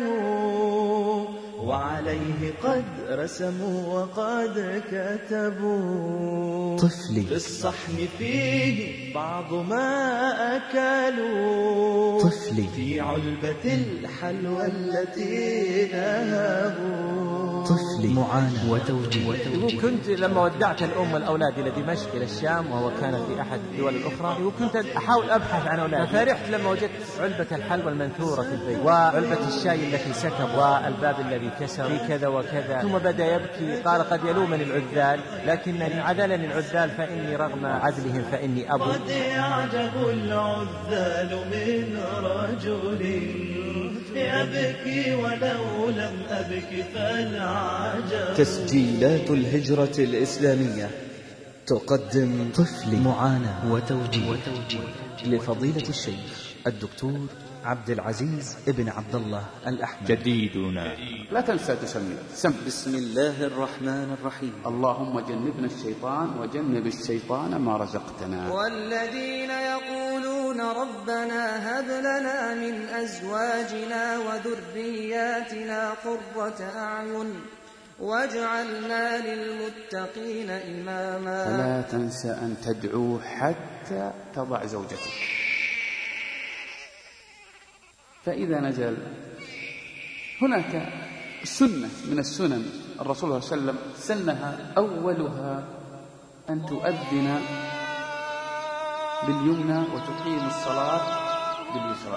وعليه قد رسموا وقد كتبوا. طفلي في الصحن فيه بعض ما أكلوا. طفلي في علبة الحلوى التي نهبوا. طفلي معاناة وتوجيه. كنت لما ودعت الأم والأولاد إلى دمشق إلى الشام، وهو كان في أحد الدول الأخرى، وكنت أحاول أبحث عن أولادي، ففرحت لما وجدت علبة الحلوى المنثورة في البيت، وعلبة الشاي التي سكب، والباب الذي كسر في كذا وكذا. ثم بدأ يبكي، قال: قد يلومني العذال، لكنني عدلني العذال فإني رغم عدلهم فإني أبو. قد يعجب العذال من رجل يبكي ولو لم أبك فالعجب. تسجيلات الهجرة الإسلامية تقدم طفلي معاناة وتوجيه لفضيلة الشيخ الدكتور عبد العزيز ابن عبد الله الأحمد. جديدنا لا تنسى تسمي سم. بسم الله الرحمن الرحيم. اللهم جنبنا الشيطان وجنب الشيطان ما رزقتنا. والذين يقولون ربنا هب لنا من أزواجنا وذرياتنا قرة أعين واجعلنا للمتقين إماما. فلا تنسى أن تدعو حتى تضع زوجتك. فإذا نزل هناك سنة من السنن الرسول صلى الله عليه وسلم سنها، أولها أن تؤذن باليمنى وتقيم الصلاة باليسرى.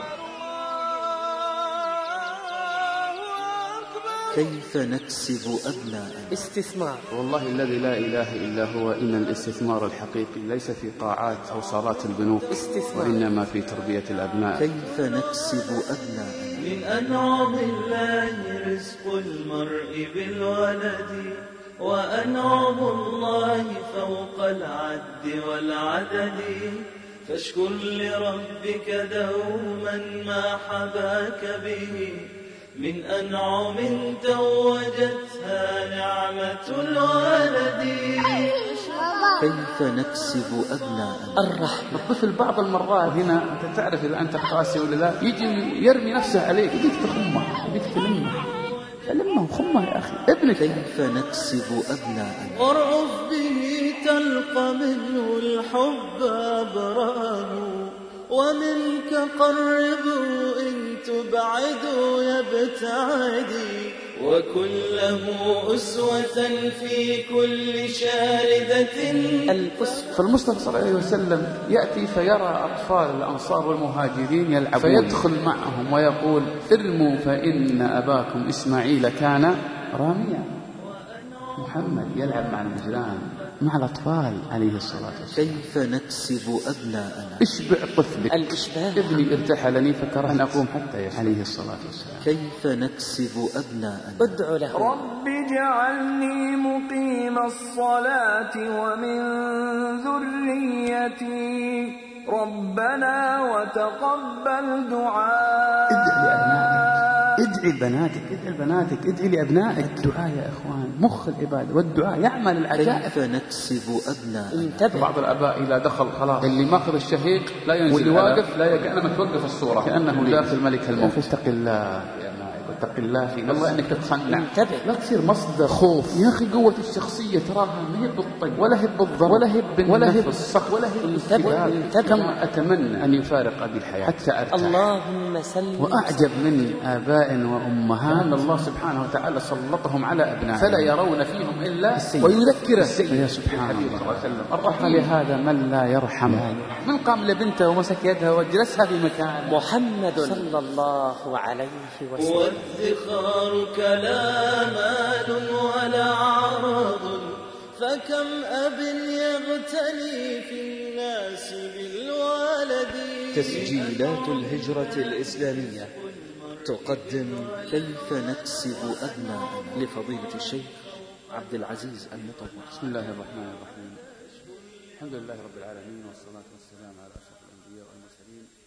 كيف نكسب أبناء؟ استثمار. والله الذي لا إله إلا هو إن الاستثمار الحقيقي ليس في قاعات أو صالات البنوك، استثمار، وإنما في تربية الأبناء. كيف نكسب أبناء؟ من أنعم الله رزق المرء بالولد، وأنعم الله فوق العد والعدد. فاشكر لربك دوما ما حباك به من أنعم توجتها نعمة الولد. كيف نكسب أبناء؟ الرحمة. الطفل بعض المرات هنا أنت تعرف إذا أنت قاسي ولا لا، يجي يرمي نفسه عليك، يجيك تخمه، يجيك تلمه، تلمه وخمه يا أخي ابنك. كيف نكسب أبناء؟ وارعف به تلقى منه الحب أبراه، ومنك قربه إن تبعده يبتعدي، وكله أسوة في كل شاردة. الأسوة. فالمصطفى صلى الله عليه وسلم يأتي فيرى أطفال الأنصار والمهاجرين يلعبون، فيدخل معهم ويقول: ارموا فإن أباكم إسماعيل كان راميا. محمد يلعب مع الجيران مع الأطفال عليه الصلاة والسلام. كيف نكسب أبناءنا؟ اشبع طفلك. الإشباع. ابني ارتحلني فكره أن أقوم حتى يشبع عليه الصلاة والسلام. كيف نكسب أبناءنا؟ ادع له: رب اجعلني مقيم الصلاة ومن ذريتي ربنا وتقبل دعاء. ادع لأبنائك، ادعي لبناتك، ادعي لبناتك، ادعي لأبنائك. الدعاء يا إخوان مخ العبادة، والدعاء يعمل العجائب. كيف نكسب أبناء؟ بعض الآباء إذا دخل خلاص اللي ماخذ الشهيق لا ينزل، واللي واقف لا كأنما توقف الصورة كأنه داخل ملك الموت. اتق الله يا نائب، اتق الله في الله أنك تتصنع. لا تصير مصدر خوف يا أخي. قوة الشخصية تراها ما هي بالطق ولا هي بالضرب ولا هي ولا هي بالصخ ولا هي بالسباب. كما أتمنى أن يفارق هذه الحياة حتى أرتاح. اللهم سلم. وأعجب من آباء وأمهات أن الله سبحانه وتعالى سلطهم على أبنائهم فلا يرون فيهم إلا ويذكر السيء. يا سبحان الله. الرحمة لهذا من لا يرحم. من قام لبنته ومسك يدها وجلسها في مكان. محمد صلى الله عليه وسلم. والذخارك لا مال ولا عرض، فكم أب يغتني في الناس بالولد. تسجيلات الهجرة الإسلامية تقدم كيف نكسب أبناءنا لفضيلة الشيخ عبد العزيز المطور. بسم الله الرحمن الرحيم. الحمد لله رب العالمين، والصلاة والسلام على أشرف الأنبياء والمرسلين